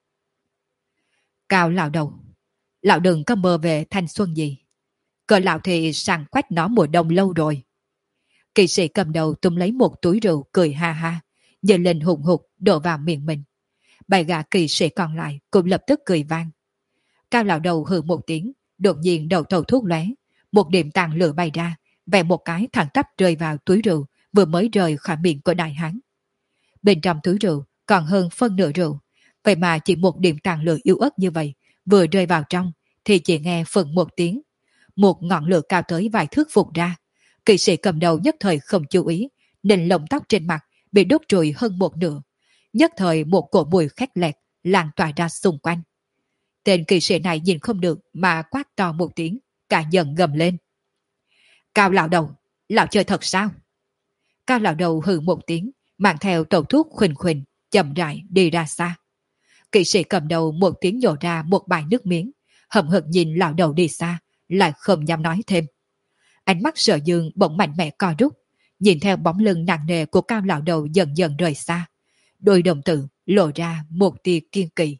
Cao lão đầu, lão đừng có mơ về thanh xuân gì. Cờ lão thì sàng quách nó mùa đông lâu rồi. Kỵ sĩ cầm đầu tung lấy một túi rượu cười ha ha, giơ lên hùng hục đổ vào miệng mình. Bảy gã kỵ sĩ còn lại cũng lập tức cười vang. Cao lão đầu hừ một tiếng, đột nhiên đầu thầu thuốc lóe, một điểm tàn lửa bay ra, vẽ một cái thẳng tắp rơi vào túi rượu vừa mới rời khỏi miệng của đại hán. Bên trong túi rượu còn hơn phân nửa rượu, vậy mà chỉ một điểm tàn lửa yếu ớt như vậy vừa rơi vào trong thì chỉ nghe phần một tiếng, một ngọn lửa cao tới vài thước vụt ra. Kỵ sĩ cầm đầu nhất thời không chú ý, nên lông tóc trên mặt bị đốt trụi hơn một nửa. Nhất thời một cổ mùi khét lẹt lan tỏa ra xung quanh. Tên kỵ sĩ này nhìn không được mà quát to một tiếng, cả giận gầm lên. Cao lão đầu, lão chơi thật sao? Cao lão đầu hừ một tiếng, mang theo tẩu thuốc khuỳnh khuỳnh, chậm rãi đi ra xa. Kỵ sĩ cầm đầu một tiếng nhổ ra một bài nước miếng, hậm hực nhìn lão đầu đi xa, lại không dám nói thêm. Ánh mắt Sở Dương bỗng mạnh mẽ co rút, nhìn theo bóng lưng nặng nề của cao lão đầu dần dần rời xa. Đôi đồng tử lộ ra một tia kiên kỳ.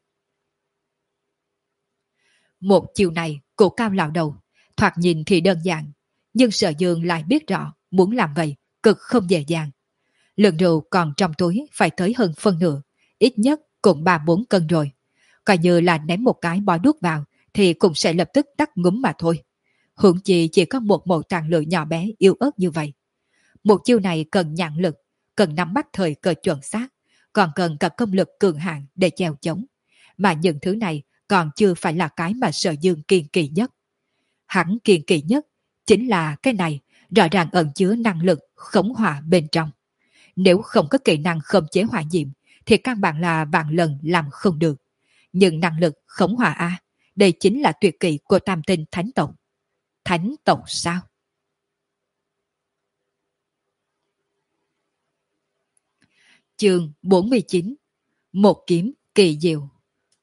Một chiều này của cao lão đầu, thoạt nhìn thì đơn giản, nhưng Sở Dương lại biết rõ muốn làm vậy cực không dễ dàng. Lượng rượu còn trong túi phải tới hơn phân nửa, ít nhất cũng ba bốn cân rồi. Coi như là ném một cái bó đuốc vào thì cũng sẽ lập tức tắt ngúm mà thôi. Huống chi chỉ có một mẩu tàn lửa nhỏ bé yếu ớt như vậy. Một chiêu này cần nhãn lực, cần nắm bắt thời cơ chuẩn xác, còn cần cả công lực cường hạn để chèo chống. Mà những thứ này còn chưa phải là cái mà Sở Dương kiên kỳ nhất. Hắn kiên kỳ nhất chính là cái này, rõ ràng ẩn chứa năng lực khống hỏa bên trong. Nếu không có kỹ năng khống chế hỏa diệm thì căn bản là vạn lần làm không được. Nhưng năng lực khống hỏa A, đây chính là tuyệt kỹ của tam tinh thánh tộc. Thánh tộc sao? Chương bốn mươi chín. Một kiếm kỳ diệu.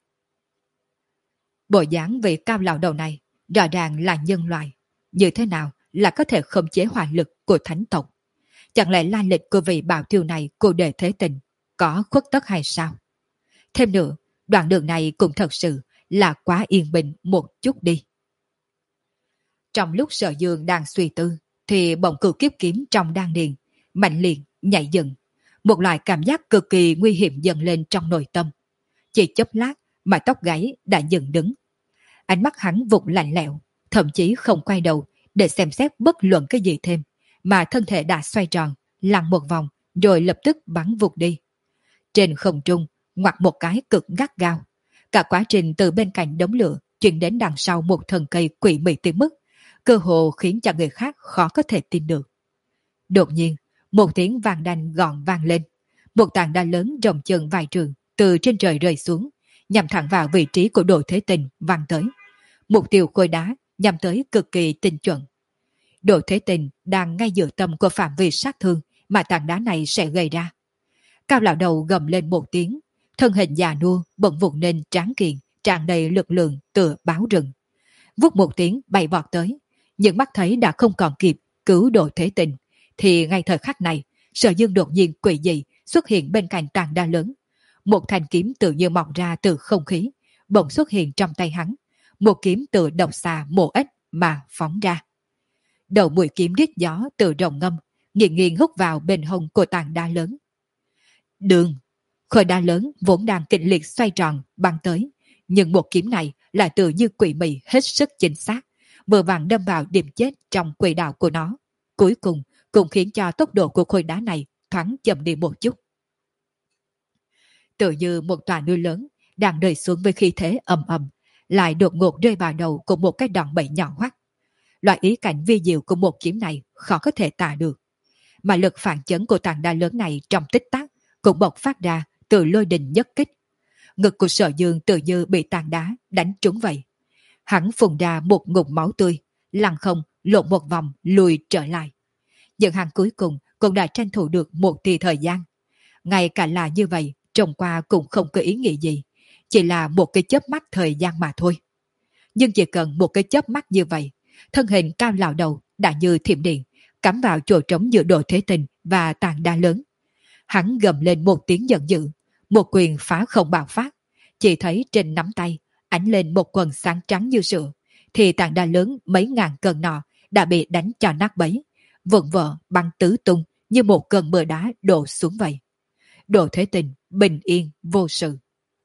Bộ dáng vị cao lão đầu này rõ ràng là nhân loại. Như thế nào là có thể khống chế hỏa lực của thánh tộc? Chẳng lẽ lai lịch của vị bảo tiêu này cô đề thế tình có khuất tất hay sao? Thêm nữa, đoạn đường này cũng thật sự là quá yên bình một chút đi. Trong lúc Sở Dương đang suy tư, thì bỗng cửu kiếp kiếm trong đan điền mạnh liệt nhảy dựng, một loại cảm giác cực kỳ nguy hiểm dần lên trong nội tâm. Chỉ chốc lát mà tóc gáy đã dựng đứng. Ánh mắt hắn vụt lạnh lẽo, thậm chí không quay đầu để xem xét bất luận cái gì thêm, mà thân thể đã xoay tròn, lăn một vòng, rồi lập tức bắn vụt đi. Trên không trung, ngoặt một cái cực gắt gao. Cả quá trình từ bên cạnh đống lửa chuyển đến đằng sau một thân cây quỷ mị tới mức, cơ hồ khiến cho người khác khó có thể tin được. Đột nhiên, một tiếng vang đanh gọn vang lên. Một tảng đá lớn rộng chừng vài trường từ trên trời rơi xuống, nhằm thẳng vào vị trí của Đồ Thế Tình vang tới. Mục tiêu khối đá nhằm tới cực kỳ tinh chuẩn. Đồ Thế Tình đang ngay giữa tâm của phạm vi sát thương mà tảng đá này sẽ gây ra. Cao lão đầu gầm lên một tiếng, thân hình già nua bỗng vụt lên tráng kiện, tràn đầy lực lượng tựa báo rừng. Vút một tiếng bay vọt tới, nhưng mắt thấy đã không còn kịp cứu Đồ Thế Tình, thì ngay thời khắc này, Sở Dương đột nhiên quỷ dị xuất hiện bên cạnh tảng đá lớn. Một thanh kiếm tự như mọc ra từ không khí, bỗng xuất hiện trong tay hắn. Một kiếm từ độc xà mổ ếch mà phóng ra. Đầu mũi kiếm rít gió từ rồng ngâm, nghiêng nghiêng hút vào bên hông của tảng đá lớn. Đường! Khối đá lớn vốn đang kịch liệt xoay tròn băng tới, nhưng một kiếm này lại tự như quỷ mị hết sức chính xác, vừa vặn đâm vào điểm chết trong quỷ đạo của nó. Cuối cùng cũng khiến cho tốc độ của khối đá này thoáng chậm đi một chút. Tự như một tòa núi lớn đang rơi xuống với khí thế ầm ầm, lại đột ngột rơi vào đầu của một cái đòn bẩy nhỏ hoắt. Loại ý cảnh vi diệu của một kiếm này khó có thể tả được. Mà lực phản chấn của tảng đá lớn này trong tích tắc cũng bộc phát ra từ lôi đình nhất kích. Ngực của Sở Dương tự như bị tảng đá đánh trúng vậy. Hắn phun ra một ngụm máu tươi, lăn không lộn một vòng lùi trở lại. Nhưng hắn cuối cùng cũng đã tranh thủ được một tia thời gian. Ngay cả là như vậy, trông qua cũng không có ý nghĩa gì, chỉ là một cái chớp mắt thời gian mà thôi. Nhưng chỉ cần một cái chớp mắt như vậy, thân hình cao lão đầu đã như thiểm điện cắm vào chỗ trống giữa Đồ Thế Tình và tảng đá lớn. Hắn gầm lên một tiếng giận dữ, một quyền phá không bạo phát. Chỉ thấy trên nắm tay ánh lên một quần sáng trắng như sữa, thì tảng đá lớn mấy ngàn cân nọ đã bị đánh cho nát bấy, vụn vỡ băng tứ tung như một cơn mưa đá đổ xuống vậy. Đồ Thế Tình bình yên vô sự.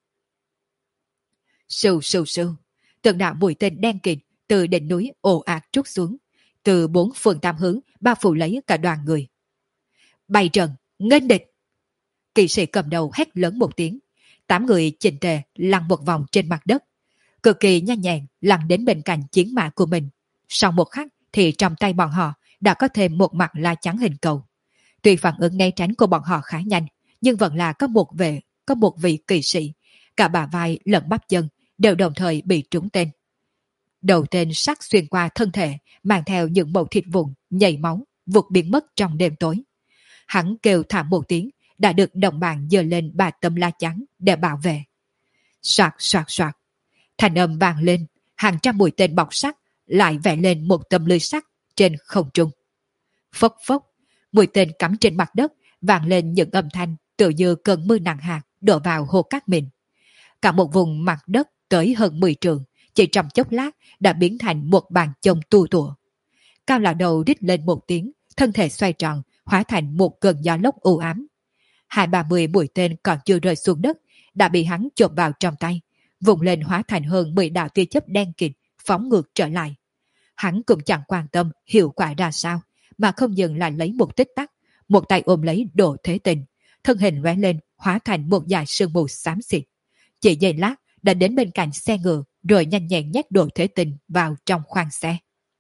Sưu sưu sưu, từng đạo mũi tên đen kịt từ đỉnh núi ồ ạt trút xuống, từ bốn phương tám hướng bao phủ lấy cả đoàn người. Bày trận, nghênh địch! Kỵ sĩ cầm đầu hét lớn một tiếng, tám người chỉnh tề lăn một vòng trên mặt đất, cực kỳ nhanh nhẹn lăn đến bên cạnh chiến mã của mình. Sau một khắc thì trong tay bọn họ đã có thêm một mặt la chắn hình cầu. Tuy phản ứng né tránh của bọn họ khá nhanh, nhưng vẫn là có một vệ, có một vị kỵ sĩ, cả bả vai lẫn bắp chân đều đồng thời bị trúng tên. Đầu tên sắc xuyên qua thân thể, mang theo những mẩu thịt vụn, nhảy máu, vụt biến mất trong đêm tối. Hắn kêu thảm một tiếng, đã được đồng bạn giơ lên ba tấm la chắn để bảo vệ. Soạt soạt soạt, thanh âm vang lên, hàng trăm mũi tên bọc sắt lại vẽ lên một tấm lưới sắt trên không trung. Phốc phốc, mũi tên cắm trên mặt đất, vang lên những âm thanh tự như cơn mưa nặng hạt đổ vào hồ cát mịn. Cả một vùng mặt đất tới hơn mười trượng, chỉ trong chốc lát đã biến thành một bàn chông tu tủa. Cao lão đầu rít lên một tiếng, thân thể xoay tròn, hóa thành một cơn gió lốc u ám. Hai ba mươi mũi tên còn chưa rơi xuống đất, đã bị hắn chộp vào trong tay, vùng lên hóa thành hơn mười đạo tia chớp đen kịt, phóng ngược trở lại. Hắn cũng chẳng quan tâm hiệu quả ra sao, mà không dừng lại lấy một tích tắc, một tay ôm lấy Đồ Thế Tình, thân hình lóe lên hóa thành một dải sương mù xám xịt. Chỉ giây lát đã đến bên cạnh xe ngựa, rồi nhanh nhẹn nhét Đồ Thế Tình vào trong khoang xe.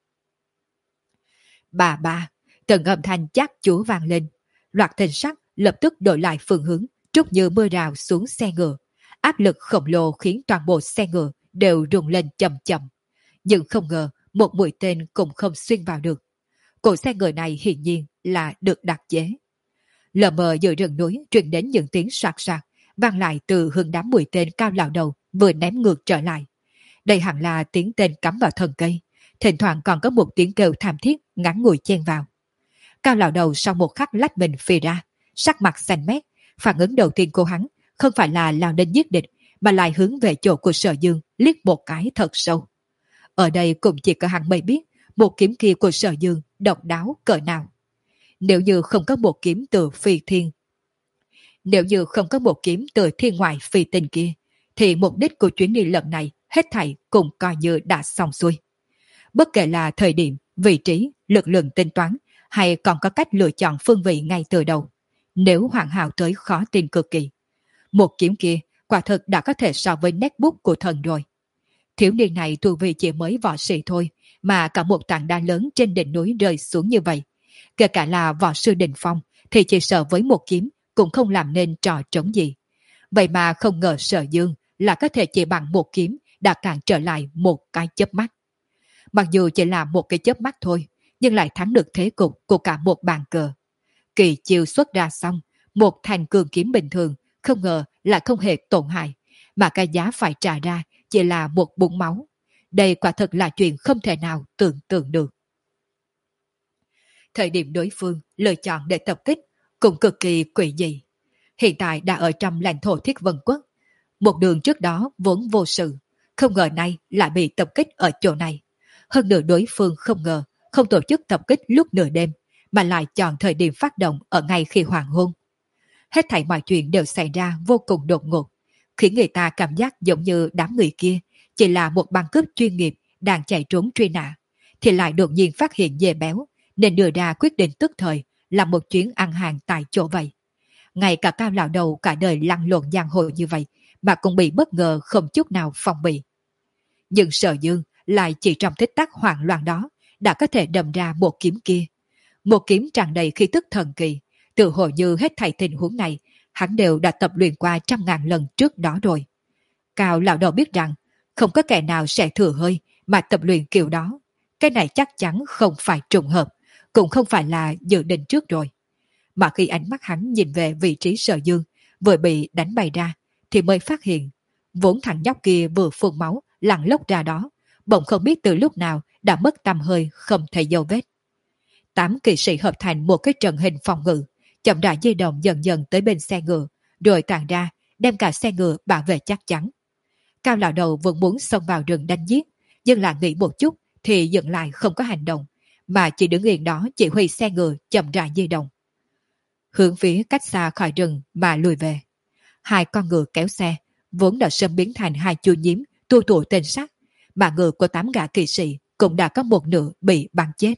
Bà bà, từng âm thanh chát chúa vang lên, loạt thanh sắt lập tức đổi lại phương hướng, trút như mưa rào xuống xe ngựa. Áp lực khổng lồ khiến toàn bộ xe ngựa đều rung lên chậm chậm. Nhưng không ngờ một mũi tên cũng không xuyên vào được. Cổ xe ngựa này hiển nhiên là được đặc chế. Lờ mờ giữa rừng núi truyền đến những tiếng soạt soạt, vang lại từ hướng đám mũi tên cao lão đầu vừa ném ngược trở lại. Đây hẳn là tiếng tên cắm vào thân cây, thỉnh thoảng còn có một tiếng kêu thảm thiết ngắn ngủi chen vào. Cao lão đầu sau một khắc lách mình phi ra, sắc mặt xanh mét. Phản ứng đầu tiên của hắn không phải là lao đến giết địch, mà lại hướng về chỗ của Sở Dương liếc một cái thật sâu. Ở đây cũng chỉ có hắn mới biết một kiếm kia của Sở Dương độc đáo cỡ nào. Nếu như không có một kiếm từ phi thiên, nếu như không có một kiếm từ thiên ngoại phi tình kia, thì mục đích của chuyến đi lần này hết thảy cũng coi như đã xong xuôi. Bất kể là thời điểm, vị trí, lực lượng tính toán hay còn có cách lựa chọn phương vị ngay từ đầu, nếu hoàn hảo tới khó tin cực kỳ. Một kiếm kia quả thực đã có thể so với nét bút của thần rồi. Thiếu niên này tu vi chỉ mới võ sĩ thôi, mà cả một tảng đá lớn trên đỉnh núi rơi xuống như vậy. Kể cả là võ sư đỉnh phong, thì chỉ sợ với một kiếm cũng không làm nên trò trống gì. Vậy mà không ngờ Sở Dương là có thể chỉ bằng một kiếm đã cản trở lại một cái chớp mắt. Mặc dù chỉ là một cái chớp mắt thôi, nhưng lại thắng được thế cục của cả một bàn cờ. Kỳ chiêu xuất ra xong, một thanh cường kiếm bình thường không ngờ là không hề tổn hại, mà cái giá phải trả ra chỉ là một búng máu. Đây quả thật là chuyện không thể nào tưởng tượng được. Thời điểm đối phương lựa chọn để tập kích cũng cực kỳ quỷ dị. Hiện tại đã ở trong lãnh thổ Thiết Vân Quốc. Một đường trước đó vốn vô sự, không ngờ nay lại bị tập kích ở chỗ này. Hơn nữa đối phương không ngờ không tổ chức tập kích lúc nửa đêm, mà lại chọn thời điểm phát động ở ngay khi hoàng hôn. Hết thảy mọi chuyện đều xảy ra vô cùng đột ngột, khiến người ta cảm giác giống như đám người kia chỉ là một băng cướp chuyên nghiệp đang chạy trốn truy nã, thì lại đột nhiên phát hiện dê béo, nên đưa ra quyết định tức thời làm một chuyến ăn hàng tại chỗ vậy. Ngay cả Cao lão đầu cả đời lăn lộn giang hồ như vậy mà cũng bị bất ngờ không chút nào phòng bị. Nhưng Sở Dương lại chỉ trong tích tắc hoảng loạn đó đã có thể đâm ra một kiếm kia. Một kiếm tràn đầy khí tức thần kỳ, tự hồ như hết thảy tình huống này hắn đều đã tập luyện qua trăm ngàn lần trước đó rồi. Cao lão đầu biết rằng không có kẻ nào sẽ thừa hơi mà tập luyện kiểu đó. Cái này chắc chắn không phải trùng hợp, cũng không phải là dự định trước rồi. Mà khi ánh mắt hắn nhìn về vị trí Sở Dương vừa bị đánh bay ra, thì mới phát hiện vốn thằng nhóc kia vừa phun máu lăn lóc ra đó, bỗng không biết từ lúc nào đã mất tăm hơi không thấy dấu vết. Tám kỵ sĩ hợp thành một cái trận hình phòng ngự, chậm rãi di động dần dần tới bên xe ngựa, rồi tàn ra đem cả xe ngựa bảo vệ chắc chắn. Cao lão đầu vẫn muốn xông vào rừng đánh giết, nhưng là nghĩ một chút thì dừng lại không có hành động, mà chỉ đứng yên đó chỉ huy xe ngựa chậm rãi di động, hướng phía cách xa khỏi rừng mà lùi về. Hai con ngựa kéo xe vốn đã sớm biến thành hai chu nhiễm tu tụ tên sắt, mà ngựa của tám gã kỵ sĩ cũng đã có một nửa bị bắn chết.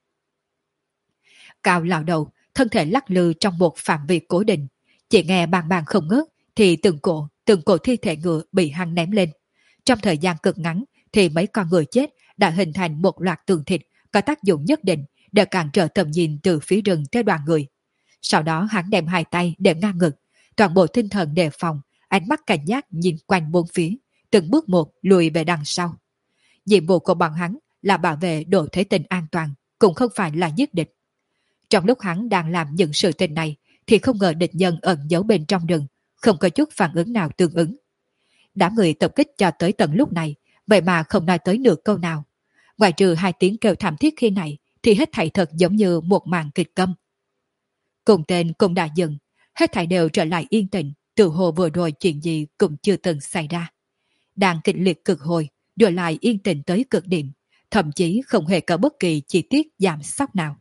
Cao lão đầu thân thể lắc lư trong một phạm vi cố định, chỉ nghe bàng bàng không ngớt thì từng cổ từng cổ thi thể ngựa bị hắn ném lên. Trong thời gian cực ngắn thì mấy con ngựa chết đã hình thành một loạt tường thịt có tác dụng nhất định để cản trở tầm nhìn từ phía rừng tới đoàn người. Sau đó hắn đem hai tay để ngang ngực, toàn bộ tinh thần đề phòng, ánh mắt cảnh giác nhìn quanh bốn phía, từng bước một lùi về đằng sau. Nhiệm vụ của bọn hắn là bảo vệ Đỗ Thế Tình an toàn, cũng không phải là giết địch. Trong lúc hắn đang làm những sự tình này, thì không ngờ địch nhân ẩn giấu bên trong rừng, không có chút phản ứng nào tương ứng. Đám người tập kích cho tới tận lúc này, vậy mà không nói tới nửa câu nào. Ngoài trừ hai tiếng kêu thảm thiết khi này, thì hết thảy thật giống như một màn kịch câm. Cùng tên cũng đã dừng, hết thảy đều trở lại yên tĩnh, tự hồ vừa rồi chuyện gì cũng chưa từng xảy ra. Đang kịch liệt cực hồi, rồi lại yên tĩnh tới cực điểm, thậm chí không hề có bất kỳ chi tiết giảm sóc nào.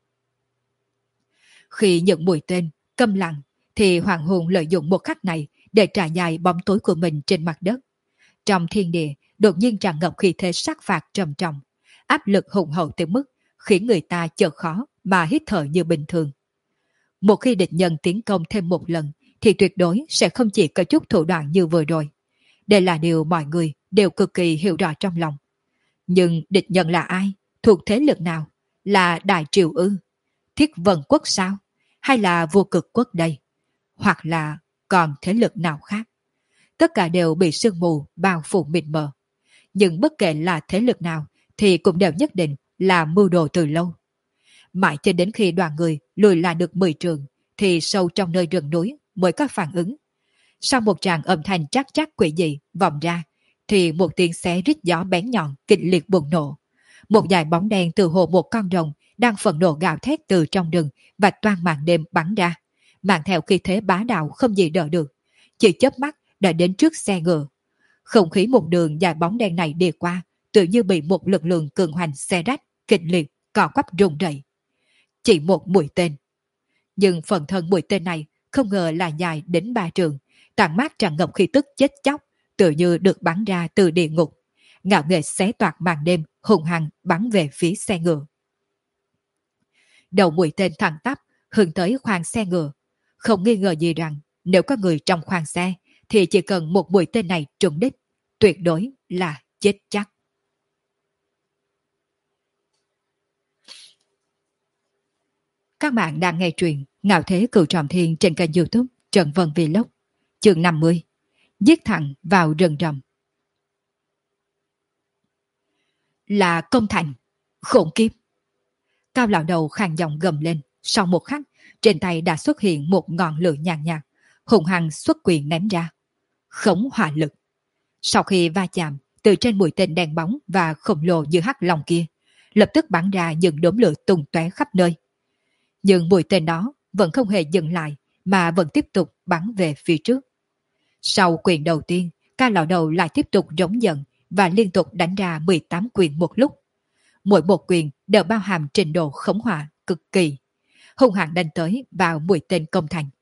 Khi những mũi tên câm lặng, thì Hoàng Hùng lợi dụng một khắc này để trải dài bóng tối của mình trên mặt đất. Trong thiên địa đột nhiên tràn ngập khí thế sát phạt trầm trọng, áp lực hùng hậu tới mức khiến người ta chợt khó mà hít thở như bình thường. Một khi địch nhân tiến công thêm một lần thì tuyệt đối sẽ không chỉ có chút thủ đoạn như vừa rồi. Đây là điều mọi người đều cực kỳ hiểu rõ trong lòng. Nhưng địch nhân là ai? Thuộc thế lực nào? Là Đại Triều ư? Thiết Vân Quốc sao? Hay là Vô Cực Quốc đây? Hoặc là còn thế lực nào khác? Tất cả đều bị sương mù bao phủ mịt mờ. Nhưng bất kể là thế lực nào thì cũng đều nhất định là mưu đồ từ lâu. Mãi cho đến khi đoàn người lùi lại được mười trường thì sâu trong nơi rừng núi mới có phản ứng. Sau một tràng âm thanh chắc chắc quỷ dị vọng ra thì một tiếng xé rít gió bén nhọn kịch liệt bùng nổ. Một dải bóng đen từ hồ một con rồng đang phẫn nộ gào thét từ trong rừng và toan màn đêm bắn ra, mang theo khí thế bá đạo không gì đỡ được. Chỉ chớp mắt đã đến trước xe ngựa. Không khí một đường dài bóng đen này đi qua tự như bị một lực lượng cường hoành xé rách kịch liệt cò quắp rung rẩy. Chỉ một mũi tên, nhưng phần thân mũi tên này không ngờ là dài đến ba trường, tàn mát tràn ngập khí tức chết chóc, tự như được bắn ra từ địa ngục, ngạo nghễ xé toạc màn đêm, hùng hăng bắn về phía xe ngựa. Đầu mũi tên thẳng tắp hướng tới khoang xe ngựa, không nghi ngờ gì rằng nếu có người trong khoang xe thì chỉ cần một mũi tên này trúng đích, tuyệt đối là chết chắc. Các bạn đang nghe truyện Ngạo Thế Cửu Trọng Thiên trên kênh YouTube Trần Vân Vlog, chương năm mươi, giết thẳng vào rừng rậm. Là công thành, khủng khiếp. Cao lão đầu khàn giọng gầm lên, sau một khắc, trên tay đã xuất hiện một ngọn lửa nhàn nhạt, hùng hăng xuất quyền ném ra. Khống hỏa lực. Sau khi va chạm, từ trên mũi tên đen bóng và khổng lồ như hắc long kia, lập tức bắn ra những đốm lửa tung tóe khắp nơi. Nhưng mũi tên đó vẫn không hề dừng lại, mà vẫn tiếp tục bắn về phía trước. Sau quyền đầu tiên, Cao lão đầu lại tiếp tục rống giận và liên tục đánh ra mười tám quyền một lúc. Mỗi một quyền đều bao hàm trình độ khống hỏa cực kỳ, hung hãn đánh tới vào mũi tên công thành.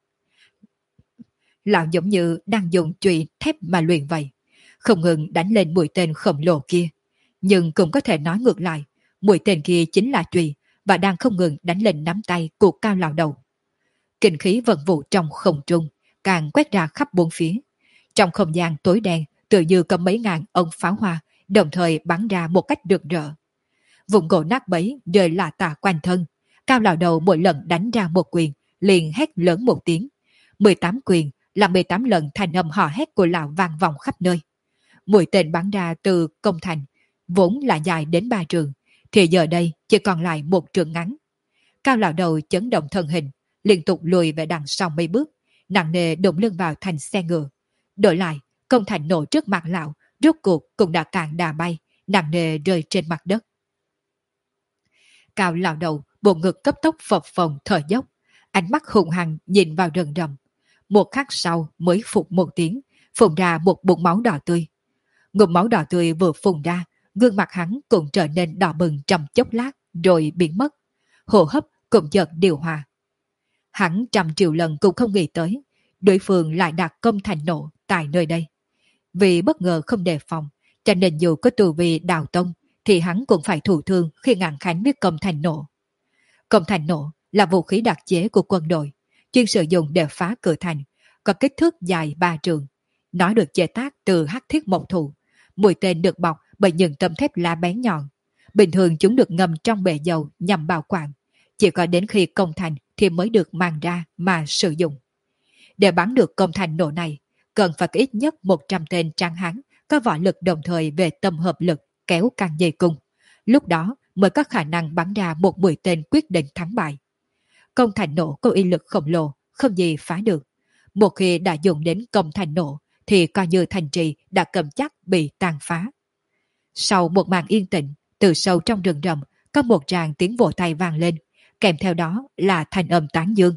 Lão giống như đang dùng chùy thép mà luyện vậy, không ngừng đánh lên mũi tên khổng lồ kia. Nhưng cũng có thể nói ngược lại, mũi tên kia chính là chùy và đang không ngừng đánh lên nắm tay của Cao lão đầu. Kinh khí vận vụ trong không trung càng quét ra khắp bốn phía. Trong không gian tối đen, tự như có mấy ngàn ông pháo hoa đồng thời bắn ra một cách rực rỡ. Vùng gỗ nát bấy rơi lả tả quanh thân. Cao lão đầu mỗi lần đánh ra một quyền liền hét lớn một tiếng. mười tám quyền là mười tám lần thanh âm hò hét của lão vang vọng khắp nơi. Mũi tên bắn ra từ công thành vốn là dài đến ba trường, thì giờ đây chỉ còn lại một trường ngắn. Cao lão đầu chấn động thân hình, liên tục lùi về đằng sau mấy bước, nặng nề đụng lưng vào thành xe ngựa. Đổi lại, công thành nổ trước mặt lão, rốt cuộc cũng đã cạn đà bay, nặng nề rơi trên mặt đất. Cao lão đầu bộ ngực cấp tốc phập phồng thở dốc, ánh mắt hùng hăng nhìn vào rừng rậm. Một khắc sau mới phục một tiếng, phun ra một bụng máu đỏ tươi. Ngụm máu đỏ tươi vừa phun ra, gương mặt hắn cũng trở nên đỏ bừng trong chốc lát rồi biến mất. Hô hấp cũng chợt điều hòa. Hắn trăm triệu lần cũng không nghĩ tới, đối phương lại đặt công thành nổ tại nơi đây. Vì bất ngờ không đề phòng, cho nên dù có tu vi đào tông, thì hắn cũng phải thụ thương khi ngạn khánh biết công thành nổ. Công thành nổ là vũ khí đặc chế của quân đội, chuyên sử dụng để phá cửa thành, có kích thước dài ba trường. Nó được chế tác từ hắc thiết mộc thụ, mũi tên được bọc bởi những tấm thép lá bén nhọn. Bình thường chúng được ngâm trong bể dầu nhằm bảo quản, chỉ có đến khi công thành thì mới được mang ra mà sử dụng. Để bắn được công thành nổ này, cần phải có ít nhất một trăm tên tráng hán có võ lực đồng thời về tâm hợp lực kéo căng dây cung. Lúc đó mới có khả năng bắn ra một mũi tên quyết định thắng bại. Công thành nổ có uy lực khổng lồ, không gì phá được. Một khi đã dùng đến công thành nổ, thì coi như thành trì đã cầm chắc bị tàn phá. Sau một màn yên tĩnh, từ sâu trong rừng rậm, có một tràng tiếng vỗ tay vang lên, kèm theo đó là thanh âm tán dương.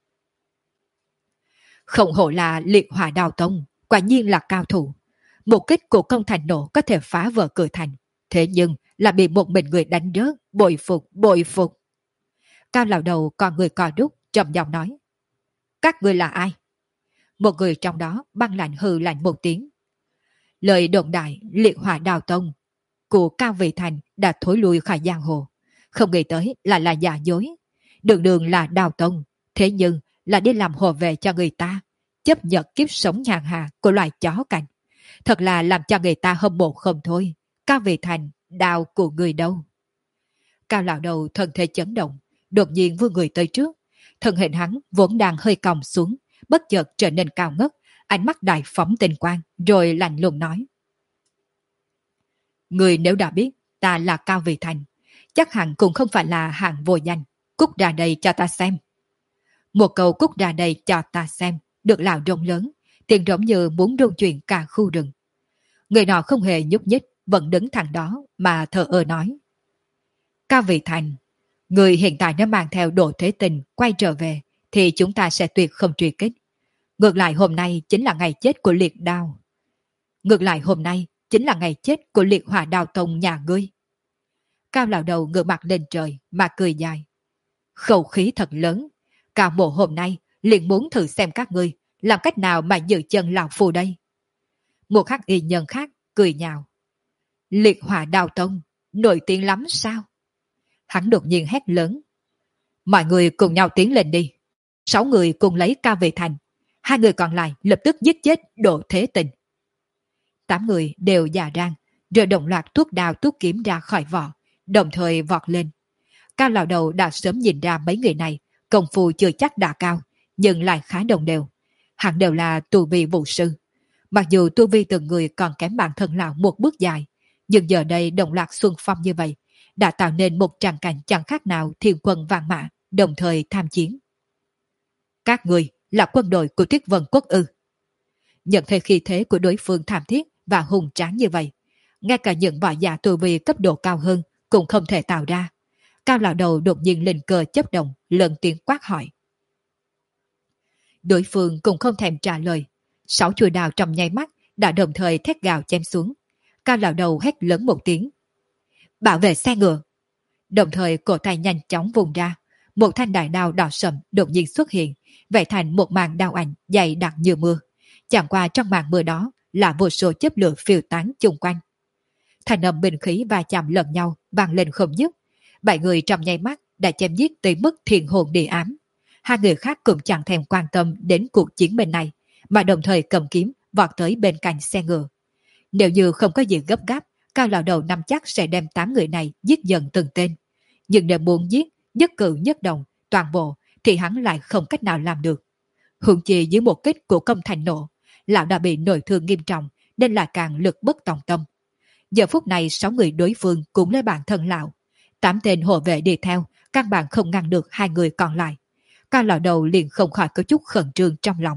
Không hổ là liệt hỏa đào tông, quả nhiên là cao thủ. Một kích của công thành nổ có thể phá vỡ cửa thành, thế nhưng là bị một mình người đánh rớt, bội phục, bội phục. Cao lão đầu còn người cò đúc, trầm giọng nói. Các người là ai? Một người trong đó băng lạnh hừ lạnh một tiếng. Lời đồn đại liệt hỏa đào tông của Cao Vị Thành đã thối lui khỏi giang hồ. Không nghĩ tới là là giả dối. Đường đường là đào tông, thế nhưng là đi làm hộ vệ cho người ta, chấp nhận kiếp sống nhàn hạ của loài chó cảnh. Thật là làm cho người ta hâm mộ không thôi. Cao Vị Thành, đào của người đâu? Cao lão đầu thân thể chấn động, đột nhiên vươn người tới trước. Thân hình hắn vốn đang hơi còng xuống, bất chợt trở nên cao ngất, ánh mắt đại phóng tinh quang, rồi lạnh lùng nói. Người nếu đã biết ta là Cao Vị Thành, chắc hẳn cũng không phải là hạng vô danh. Cút ra đây cho ta xem. Một câu cút ra đây cho ta xem, được lão rống lớn, tiếng rống như muốn rung chuyển cả khu rừng. Người nọ không hề nhúc nhích, vẫn đứng thẳng đó mà thờ ơ nói. Cao Vị Thành, người hiện tại nếu mang theo Đỗ Thế Tình quay trở về, thì chúng ta sẽ tuyệt không truy kích. Ngược lại hôm nay chính là ngày chết của liệt đao. Ngược lại hôm nay chính là ngày chết của liệt hỏa đào tông nhà ngươi. Cao lão đầu ngửa mặt lên trời mà cười dài. Khẩu khí thật lớn. Cao mộ hôm nay liền muốn thử xem các ngươi làm cách nào mà giữ chân lão phu đây. Một hắc y nhân khác cười nhạo. Liệt hỏa đào tông, nổi tiếng lắm sao? Hắn đột nhiên hét lớn. Mọi người cùng nhau tiến lên đi. Sáu người cùng lấy cao về thành. Hai người còn lại lập tức giết chết Đỗ Thế Tình. Tám người đều già rang, rồi đồng loạt tuốt đao tuốt kiếm ra khỏi vỏ, đồng thời vọt lên. Cao lão đầu đã sớm nhìn ra mấy người này, công phu chưa chắc đã cao, nhưng lại khá đồng đều. Hẳn đều là tu vi vũ sư. Mặc dù tu vi từng người còn kém bản thân lão một bước dài, nhưng giờ đây đồng loạt xuân phong như vậy, đã tạo nên một tràng cảnh chẳng khác nào thiên quân vạn mã, đồng thời tham chiến. Các người là quân đội của Tuyết Vân Quốc ư? Nhận thấy khí thế của đối phương thảm thiết và hùng tráng như vậy, ngay cả những võ giả tu vi cấp độ cao hơn cũng không thể tạo ra. Cao lão đầu đột nhiên lên cơ chấp động, lớn tiếng quát hỏi. Đối phương cũng không thèm trả lời. Sáu chuôi đào trong nháy mắt đã đồng thời thét gào chém xuống. Cao lão đầu hét lớn một tiếng. Bảo vệ xe ngựa. Đồng thời cổ tay nhanh chóng vùng ra. Một thanh đại đao đỏ sậm đột nhiên xuất hiện, vẽ thành một màn đao ảnh dày đặc như mưa. Chẳng qua trong màn mưa đó là vô số chớp lửa phiêu tán chung quanh. Thành âm binh khí va chạm lẫn nhau vang lên không dứt. Bảy người trong nháy mắt đã chém giết tới mức thiên hồn địa ám. Hai người khác cũng chẳng thèm quan tâm đến cuộc chiến bên này, mà đồng thời cầm kiếm vọt tới bên cạnh xe ngựa. Nếu như không có gì gấp gáp, Cao lão đầu nắm chắc sẽ đem tám người này giết dần từng tên. Nhưng nếu muốn giết, nhất cử nhất động, toàn bộ, thì hắn lại không cách nào làm được. Hùng chi dưới một kích của công thành nộ, lão đã bị nội thương nghiêm trọng, nên là càng lực bất tòng tâm. Giờ phút này sáu người đối phương cũng lấy bản thân lão. Tám tên hộ vệ đi theo, căn bản không ngăn được hai người còn lại. Cao lão đầu liền không khỏi có chút khẩn trương trong lòng.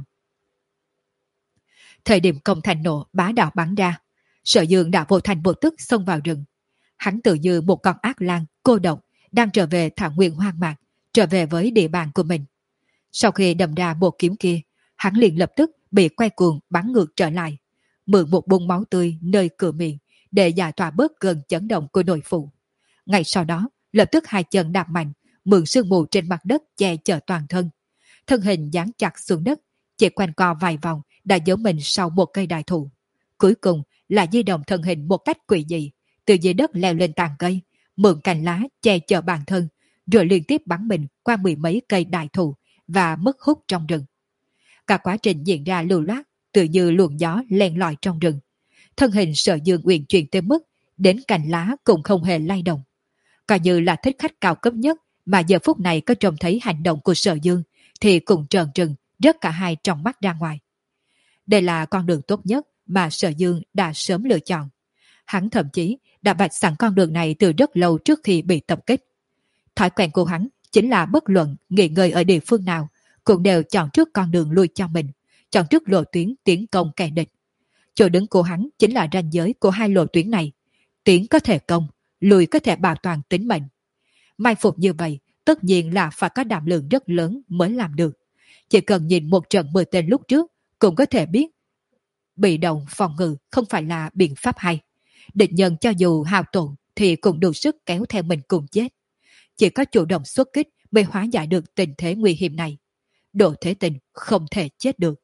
Thời điểm công thành nộ bá đạo bắn ra, Sở Dương đã vô thành vô tức xông vào rừng. Hắn tự như một con ác lang cô độc đang trở về thảo nguyên hoang mạc, trở về với địa bàn của mình. Sau khi đâm ra một kiếm kia, hắn liền lập tức bị quay cuồng bắn ngược trở lại, mượn một bung máu tươi nơi cửa miệng để giải tỏa bớt cơn chấn động của nội phụ. Ngay sau đó, lập tức hai chân đạp mạnh, mượn sương mù trên mặt đất che chở toàn thân. Thân hình dán chặt xuống đất, chỉ quanh co vài vòng đã giấu mình sau một cây đại thụ. Cuối cùng là di động thân hình một cách quỷ dị, từ dưới đất leo lên tàn cây, mượn cành lá che chở bản thân, rồi liên tiếp bắn mình qua mười mấy cây đại thụ và mất hút trong rừng. Cả quá trình diễn ra lưu loát, tự như luồng gió len lỏi trong rừng. Thân hình Sở Dương uyển chuyển tới mức đến cành lá cũng không hề lay động. Coi như là thích khách cao cấp nhất mà giờ phút này có trông thấy hành động của Sở Dương thì cũng trợn trừng, rớt cả hai trong mắt ra ngoài. Đây là con đường tốt nhất mà Sở Dương đã sớm lựa chọn. Hắn thậm chí đã vạch sẵn con đường này từ rất lâu trước khi bị tập kích. Thói quen của hắn chính là bất luận nghỉ ngơi ở địa phương nào cũng đều chọn trước con đường lui cho mình, chọn trước lộ tuyến tiến công kẻ địch. Chỗ đứng của hắn chính là ranh giới của hai lộ tuyến này. Tiến có thể công, lùi có thể bảo toàn tính mệnh. Mai phục như vậy, tất nhiên là phải có đảm lượng rất lớn mới làm được. Chỉ cần nhìn một trận mười tên lúc trước, cũng có thể biết bị động phòng ngự không phải là biện pháp hay. Địch nhân cho dù hao tổn thì cũng đủ sức kéo theo mình cùng chết. Chỉ có chủ động xuất kích mới hóa giải được tình thế nguy hiểm này. Đỗ Thế Tình không thể chết được.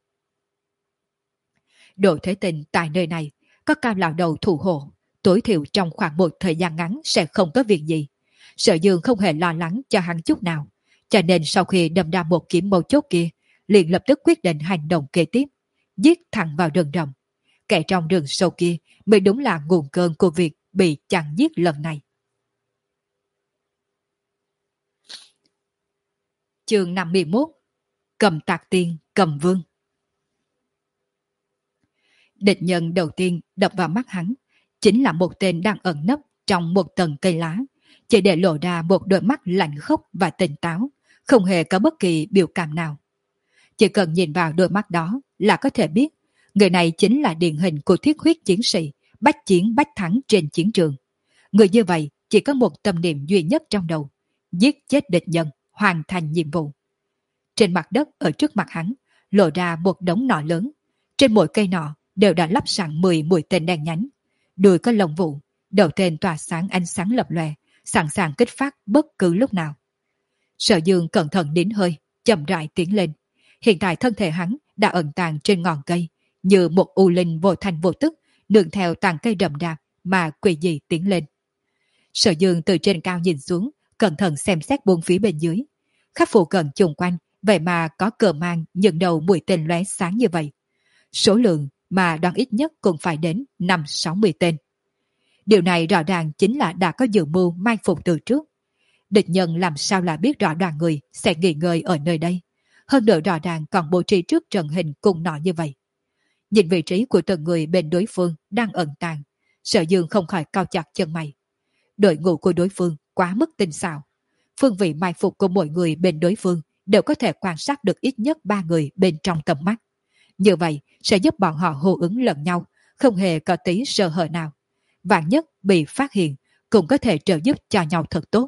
Đỗ Thế Tình tại nơi này có Cao lão đầu thủ hộ, tối thiểu trong khoảng một thời gian ngắn sẽ không có việc gì. Sở Dương không hề lo lắng cho hắn chút nào, cho nên sau khi đâm ra một kiếm mâu chốt kia, liền lập tức quyết định hành động kế tiếp, giết thẳng vào rừng rậm. Kẻ trong rừng sâu kia mới đúng là nguồn cơn của việc bị chặn giết lần này. Chương năm mươi mốt. Cầm Tạc Tiên, Cầm Vương. Địch nhân đầu tiên đập vào mắt hắn chính là một tên đang ẩn nấp trong một tầng cây lá, chỉ để lộ ra một đôi mắt lạnh khốc và tỉnh táo, không hề có bất kỳ biểu cảm nào. Chỉ cần nhìn vào đôi mắt đó là có thể biết người này chính là điển hình của thiết huyết chiến sĩ, bách chiến bách thắng trên chiến trường. Người như vậy chỉ có một tâm niệm duy nhất trong đầu: giết chết địch nhân, hoàn thành nhiệm vụ. Trên mặt đất ở trước mặt hắn lộ ra một đống nỏ lớn. Trên mỗi cây nỏ đều đã lắp sẵn mười mũi tên đen nhánh. Đuôi có lông vũ, đầu tên tỏa sáng ánh sáng lập lòe, sẵn sàng kích phát bất cứ lúc nào. Sở Dương cẩn thận nín hơi, chậm rãi tiến lên. Hiện tại thân thể hắn đã ẩn tàng trên ngọn cây, như một u linh vô thành vô tức, nương theo tàn cây rậm rạp mà quỷ dị tiến lên. Sở Dương từ trên cao nhìn xuống, cẩn thận xem xét bốn phía bên dưới. Khắp phụ cận chung quanh, vậy mà có cờ mang những đầu mũi tên lóe sáng như vậy. Số lượng mà đoán ít nhất cũng phải đến năm sáu mươi tên. Điều này rõ ràng chính là đã có dự mưu mai phục từ trước. Địch nhân làm sao là biết rõ đoàn người sẽ nghỉ ngơi ở nơi đây. Hơn nữa rõ ràng còn bố trí trước trận hình cùng nọ như vậy. Nhìn vị trí của từng người bên đối phương đang ẩn tàng, Sở Dương không khỏi cau chặt chân mày. Đội ngũ của đối phương quá mức tinh xảo. Phương vị mai phục của mỗi người bên đối phương đều có thể quan sát được ít nhất ba người bên trong tầm mắt. Như vậy sẽ giúp bọn họ hô ứng lẫn nhau, không hề có tí sơ hở nào. Vạn nhất bị phát hiện cũng có thể trợ giúp cho nhau thật tốt.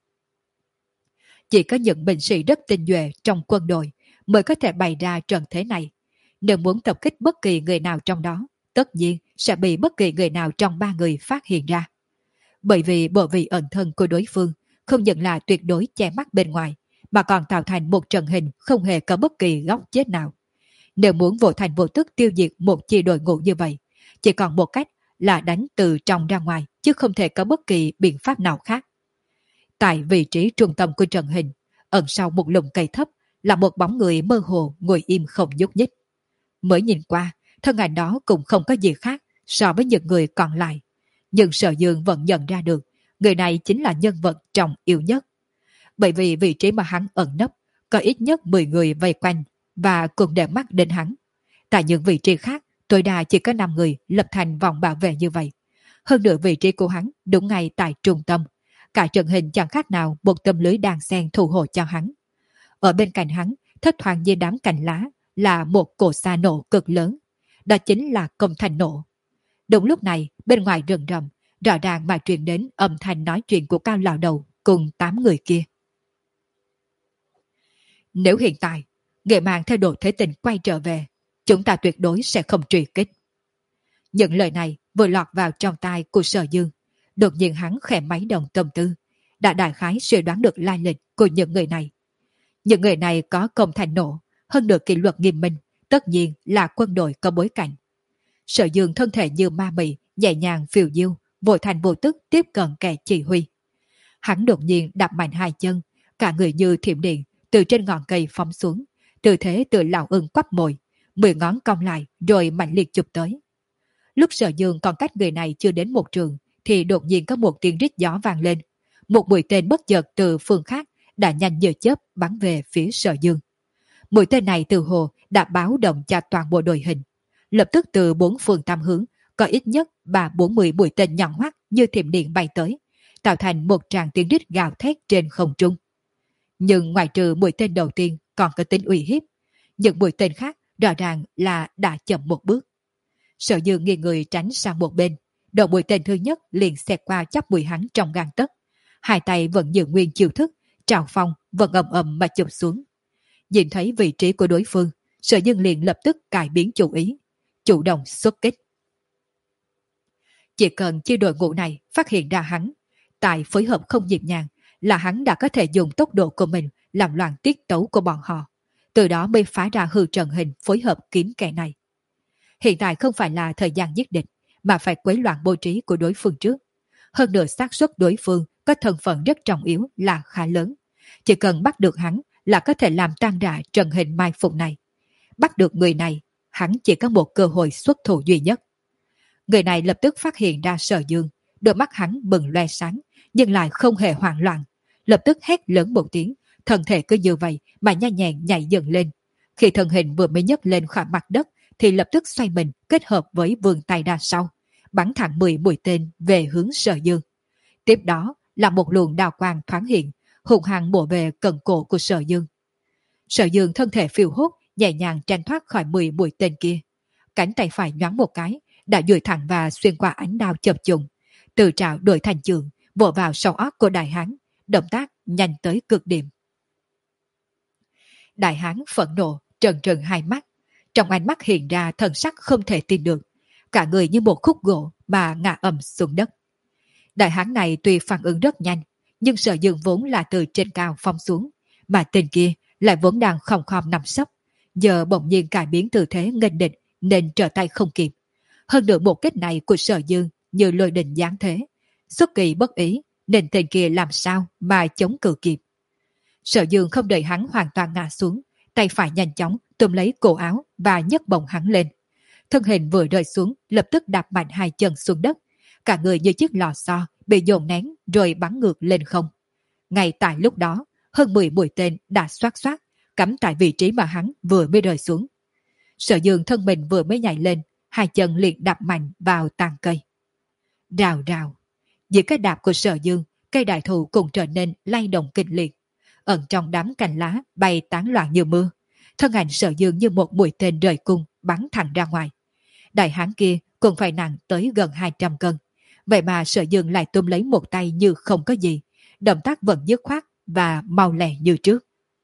Chỉ có những binh sĩ rất tinh nhuệ trong quân đội mới có thể bày ra trận thế này. Nếu muốn tập kích bất kỳ người nào trong đó, tất nhiên sẽ bị bất kỳ người nào trong ba người phát hiện ra. Bởi vì bộ vị ẩn thân của đối phương không những là tuyệt đối che mắt bên ngoài, mà còn tạo thành một trận hình không hề có bất kỳ góc chết nào. Nếu muốn vô thành vô tức tiêu diệt một chi đội ngũ như vậy, chỉ còn một cách là đánh từ trong ra ngoài, chứ không thể có bất kỳ biện pháp nào khác. Tại vị trí trung tâm của trận hình, ẩn sau một lùm cây thấp là một bóng người mơ hồ ngồi im không nhúc nhích. Mới nhìn qua, thân ảnh đó cũng không có gì khác so với những người còn lại. Nhưng Sở Dương vẫn nhận ra được, người này chính là nhân vật trọng yếu nhất. Bởi vì vị trí mà hắn ẩn nấp, có ít nhất mười người vây quanh và cùng để mắt đến hắn. Tại những vị trí khác, tối đa chỉ có năm người lập thành vòng bảo vệ như vậy. Hơn nữa vị trí của hắn đúng ngay tại trung tâm. Cả trận hình chẳng khác nào một tấm lưới đan xen thủ hộ cho hắn. Ở bên cạnh hắn, thất thoảng như đám cành lá, là một cổ xa nổ cực lớn. Đó chính là công thành nổ. Đúng lúc này, bên ngoài rừng rậm, rõ ràng mà truyền đến âm thanh nói chuyện của Cao lão đầu cùng tám người kia. Nếu hiện tại, Nghệ Màng theo độ thế tình quay trở về, chúng ta tuyệt đối sẽ không truy kích. Những lời này vừa lọt vào trong tai của Sở Dương. Đột nhiên hắn khẽ máy động tâm tư, đã đại khái suy đoán được lai lịch của những người này. Những người này có công thành nổ, hơn được kỷ luật nghiêm minh, tất nhiên là quân đội có bối cảnh. Sở Dương thân thể như ma mị, nhẹ nhàng phiêu diêu, vội thành vô tức tiếp cận kẻ chỉ huy. Hắn đột nhiên đạp mạnh hai chân, cả người như thiểm điện, từ trên ngọn cây phóng xuống, tư thế từ lão ưng quắp mồi, mười ngón cong lại rồi mạnh liệt chụp tới. Lúc Sở Dương còn cách người này chưa đến một trường, thì đột nhiên có một tiếng rít gió vang lên. Một mũi tên bất chợt từ phương khác đã nhanh như chớp bắn về phía Sở Dương. Mũi tên này từ hồ đã báo động cho toàn bộ đội hình. Lập tức từ bốn phương tam hướng có ít nhất ba bốn mươi mũi tên nhọn hoắt như thiểm điện bay tới, tạo thành một tràng tiếng rít gào thét trên không trung. Nhưng ngoài trừ mũi tên đầu tiên còn có tính uy hiếp, những mũi tên khác rõ ràng là đã chậm một bước. Sở Dương nghiêng người tránh sang một bên, đầu mũi tên thứ nhất liền xẹt qua chắp mũi hắn trong gang tấc, hai tay vẫn giữ nguyên chiêu thức, trào phong vẫn ầm ầm mà chụp xuống. Nhìn thấy vị trí của đối phương, Sở Dương liền lập tức cải biến chủ ý, chủ động xuất kích. Chỉ cần chi đội ngũ này phát hiện ra hắn, tại phối hợp không nhịp nhàng, là hắn đã có thể dùng tốc độ của mình làm loạn tiết tấu của bọn họ, từ đó mới phá ra hư trận hình phối hợp kiếm kẻ này. Hiện tại không phải là thời gian giết địch, mà phải quấy loạn bố trí của đối phương trước. Hơn nữa xác suất đối phương có thân phận rất trọng yếu là khá lớn. Chỉ cần bắt được hắn là có thể làm tan rã trận hình mai phục này. Bắt được người này, hắn chỉ có một cơ hội xuất thủ duy nhất. Người này lập tức phát hiện ra Sở Dương, đôi mắt hắn bừng loe sáng, nhưng lại không hề hoảng loạn. Lập tức hét lớn một tiếng, thân thể cứ như vậy mà nhanh nhẹn nhảy dần lên. Khi thân hình vừa mới nhấc lên khỏi mặt đất, thì lập tức xoay mình kết hợp với vươn tay ra sau, bắn thẳng mười mũi tên về hướng Sở Dương. Tiếp đó là một luồng đào quang thoáng hiện, hùng hăng bổ về cần cổ của Sở Dương. Sở Dương thân thể phiêu hốt, nhẹ nhàng tránh thoát khỏi mười mũi tên kia. Cánh tay phải nhoáng một cái, đã duỗi thẳng và xuyên qua ánh đao chập trùng, từ trảo đổi thành trường, bổ vào sau óc của đại hán, động tác nhanh tới cực điểm. Đại hán phẫn nộ, trừng trừng hai mắt, trong ánh mắt hiện ra thần sắc không thể tin được, cả người như một khúc gỗ mà ngã ầm xuống đất. Đại hán này tuy phản ứng rất nhanh, nhưng Sở Dương vốn là từ trên cao phong xuống, mà tên kia lại vốn đang khom khom nằm sấp, giờ bỗng nhiên cải biến tư thế nghênh địch, nên trở tay không kịp. Hơn nữa một kích này của Sở Dương như lôi đình giáng thế, xuất kỳ bất ý nên tên kia làm sao mà chống cự kịp. Sở Dương không đợi hắn hoàn toàn ngã xuống, tay phải nhanh chóng túm lấy cổ áo và nhấc bổng hắn lên. Thân hình vừa rơi xuống, lập tức đạp mạnh hai chân xuống đất, cả người như chiếc lò xo bị dồn nén rồi bắn ngược lên không. Ngay tại lúc đó, hơn mười mũi tên đã xoát xoát cắm tại vị trí mà hắn vừa mới rơi xuống. Sở Dương thân mình vừa mới nhảy lên, hai chân liền đạp mạnh vào tàn cây. Rào rào, dưới cái đạp của Sở Dương, cây đại thụ cũng trở nên lay động kịch liệt. Ẩn trong đám cành lá bay tán loạn như mưa, thân ảnh Sở Dương như một mũi tên rời cung bắn thẳng ra ngoài. Đại hán kia cũng phải nặng tới gần hai trăm cân, vậy mà Sở Dương lại túm lấy một tay như không có gì, động tác vẫn dứt khoát và mau lẹ như trước.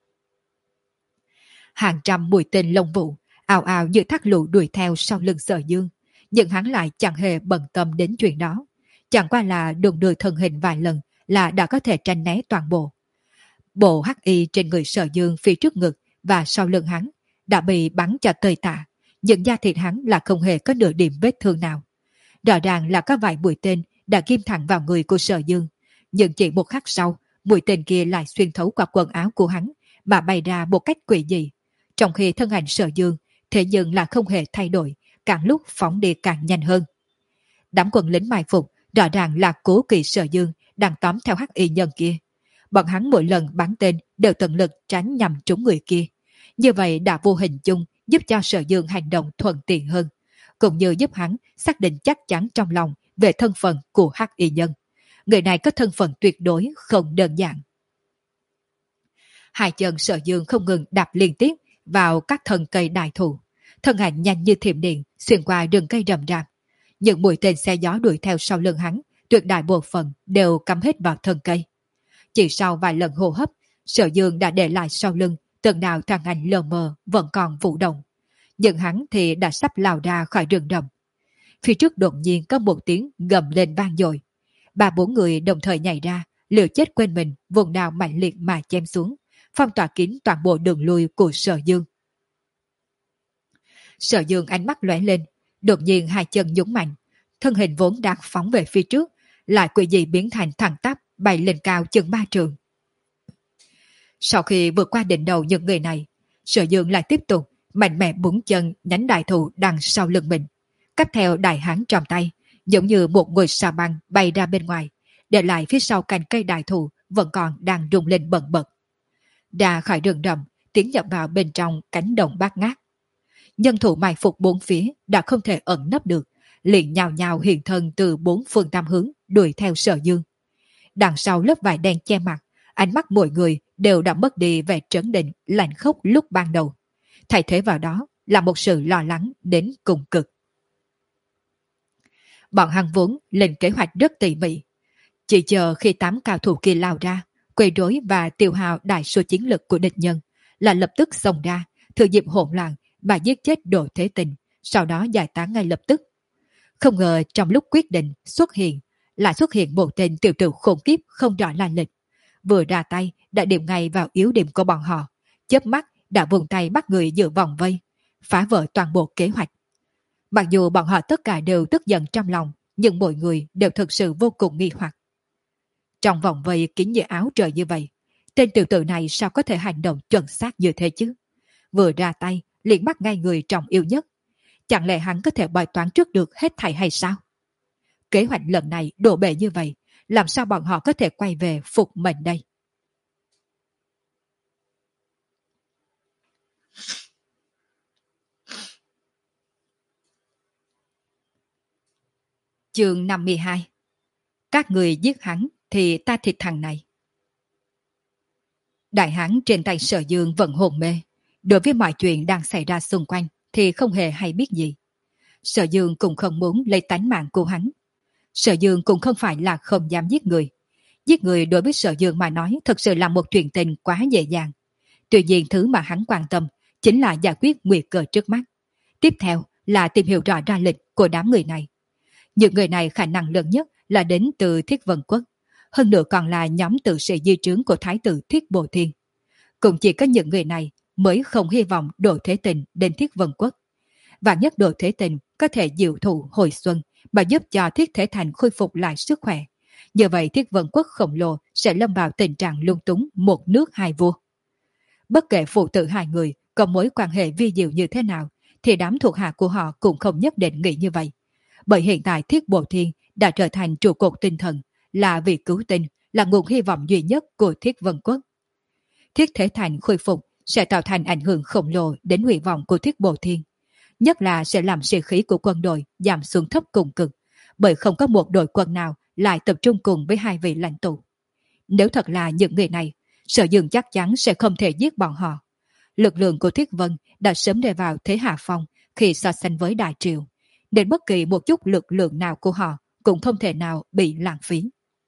Hàng trăm mũi tên lông vũ ào ào như thác lũ đuổi theo sau lưng Sở Dương, nhưng hắn lại chẳng hề bận tâm đến chuyện đó, chẳng qua là đụng đưa thân hình vài lần là đã có thể tránh né toàn bộ. Bộ hắc y trên người Sở Dương phía trước ngực và sau lưng hắn đã bị bắn cho tơi tả, nhưng da thịt hắn là không hề có nửa điểm vết thương nào. Rõ ràng là có vài mũi tên đã ghim thẳng vào người của Sở Dương, nhưng chỉ một khắc sau, mũi tên kia lại xuyên thấu qua quần áo của hắn mà bay ra một cách quỷ dị, trong khi thân ảnh Sở Dương thế nhưng là không hề thay đổi, càng lúc phóng đi càng nhanh hơn. Đám quân lính mai phục rõ ràng là cố kỵ Sở Dương đang tóm theo hắc y nhân kia. Bọn hắn mỗi lần bắn tên đều tận lực tránh nhằm trúng người kia. Như vậy đã vô hình chung giúp cho Sở Dương hành động thuận tiện hơn, cũng như giúp hắn xác định chắc chắn trong lòng về thân phận của hắc y nhân. Người này có thân phận tuyệt đối không đơn giản. Hai chân Sở Dương không ngừng đạp liên tiếp vào các thân cây đại thụ, thân ảnh nhanh như thiểm điện xuyên qua rừng cây rậm rạp. Những mũi tên xe gió đuổi theo sau lưng hắn, tuyệt đại bộ phận đều cắm hết vào thân cây. Chỉ sau vài lần hô hấp, Sở Dương đã để lại sau lưng từng đạo thân ảnh lờ mờ vẫn còn vũ động, nhưng hắn thì đã sắp lao ra khỏi rừng rậm. Phía trước đột nhiên có một tiếng gầm lên vang dội, ba bốn người đồng thời nhảy ra, liều chết quên mình, vùng đao mạnh liệt mà chém xuống, phong tỏa kín toàn bộ đường lui của Sở Dương. Sở Dương ánh mắt lóe lên, đột nhiên hai chân nhún mạnh, thân hình vốn đang phóng về phía trước lại quỷ dị biến thành thẳng tắp bay lên cao chừng ba trượng. Sau khi vượt qua đỉnh đầu những người này, Sở Dương lại tiếp tục mạnh mẽ búng chân nhánh đại thụ đằng sau lưng mình, cắp theo đại hán trong tay, giống như một ngôi sao băng bay ra bên ngoài, để lại phía sau cành cây đại thụ vẫn còn đang rung lên bần bật. Ra khỏi rừng rậm, tiến nhập vào bên trong cánh đồng bát ngát. Nhân thủ mai phục bốn phía đã không thể ẩn nấp được, liền nhào nhào hiện thân từ bốn phương tám hướng đuổi theo Sở Dương. Đằng sau lớp vải đen che mặt, ánh mắt mọi người đều đã mất đi vẻ trấn định lạnh khốc lúc ban đầu, thay thế vào đó là một sự lo lắng đến cùng cực. Bọn hắn vốn lên kế hoạch rất tỉ mỉ, chỉ chờ khi tám cao thủ kia lao ra, quấy rối và tiêu hao đại số chiến lực của địch nhân, là lập tức xông ra, thừa dịp hỗn loạn và giết chết Đỗ Thế Tình, sau đó giải tán ngay lập tức. Không ngờ trong lúc quyết định xuất hiện, lại xuất hiện một tên tiểu tử khủng khiếp không rõ lai lịch, vừa ra tay đã điểm ngay vào yếu điểm của bọn họ, chớp mắt đã vùng tay bắt người giữa vòng vây, phá vỡ toàn bộ kế hoạch. Mặc dù bọn họ tất cả đều tức giận trong lòng, nhưng mọi người đều thực sự vô cùng nghi hoặc. Trong vòng vây kín như áo trời như vậy, tên tiểu tử này sao có thể hành động chuẩn xác như thế chứ? Vừa ra tay liền bắt ngay người trọng yêu nhất, chẳng lẽ hắn có thể bài toán trước được hết thảy hay sao? Kế hoạch lần này đổ bể như vậy, làm sao bọn họ có thể quay về phục mệnh đây? Chương năm mươi hai. Các người giết hắn thì ta thịt thằng này. Đại hán trên tay Sở Dương vẫn hồn mê, đối với mọi chuyện đang xảy ra xung quanh thì không hề hay biết gì. Sở Dương cũng không muốn lấy tánh mạng của hắn. Sở Dương cũng không phải là không dám giết người. Giết người đối với Sở Dương mà nói thật sự là một chuyện tình quá dễ dàng. Tuy nhiên thứ mà hắn quan tâm chính là giải quyết nguy cơ trước mắt. Tiếp theo là tìm hiểu rõ ra lịch của đám người này. Những người này khả năng lớn nhất là đến từ Thiết Vân Quốc, hơn nữa còn là nhóm tử sĩ di trướng của Thái tử Thiết Bồ Thiên. Cũng chỉ có những người này mới không hy vọng Đỗ Thế Tình đến Thiết Vân Quốc. và nhất độ thế tình có thể diệu thụ hồi xuân và giúp cho Thiết Thể Thành khôi phục lại sức khỏe. Như vậy Thiết Vân Quốc khổng lồ sẽ lâm vào tình trạng lung túng một nước hai vua. Bất kể phụ tử hai người có mối quan hệ vi diệu như thế nào, thì đám thuộc hạ của họ cũng không nhất định nghĩ như vậy. Bởi hiện tại Thiết Bộ Thiên đã trở thành trụ cột tinh thần, là vị cứu tinh, là nguồn hy vọng duy nhất của Thiết Vân Quốc. Thiết Thể Thành khôi phục sẽ tạo thành ảnh hưởng khổng lồ đến hy vọng của Thiết Bộ Thiên. Nhất là sẽ làm sĩ khí của quân đội giảm xuống thấp cùng cực, bởi không có một đội quân nào lại tập trung cùng với hai vị lãnh tụ. Nếu thật là những người này, Sở Dương chắc chắn sẽ không thể giết bọn họ. Lực lượng của Thiết Vân đã sớm đề vào thế hạ phong khi so sánh với Đại Triều, nên bất kỳ một chút lực lượng nào của họ cũng không thể nào bị lãng phí.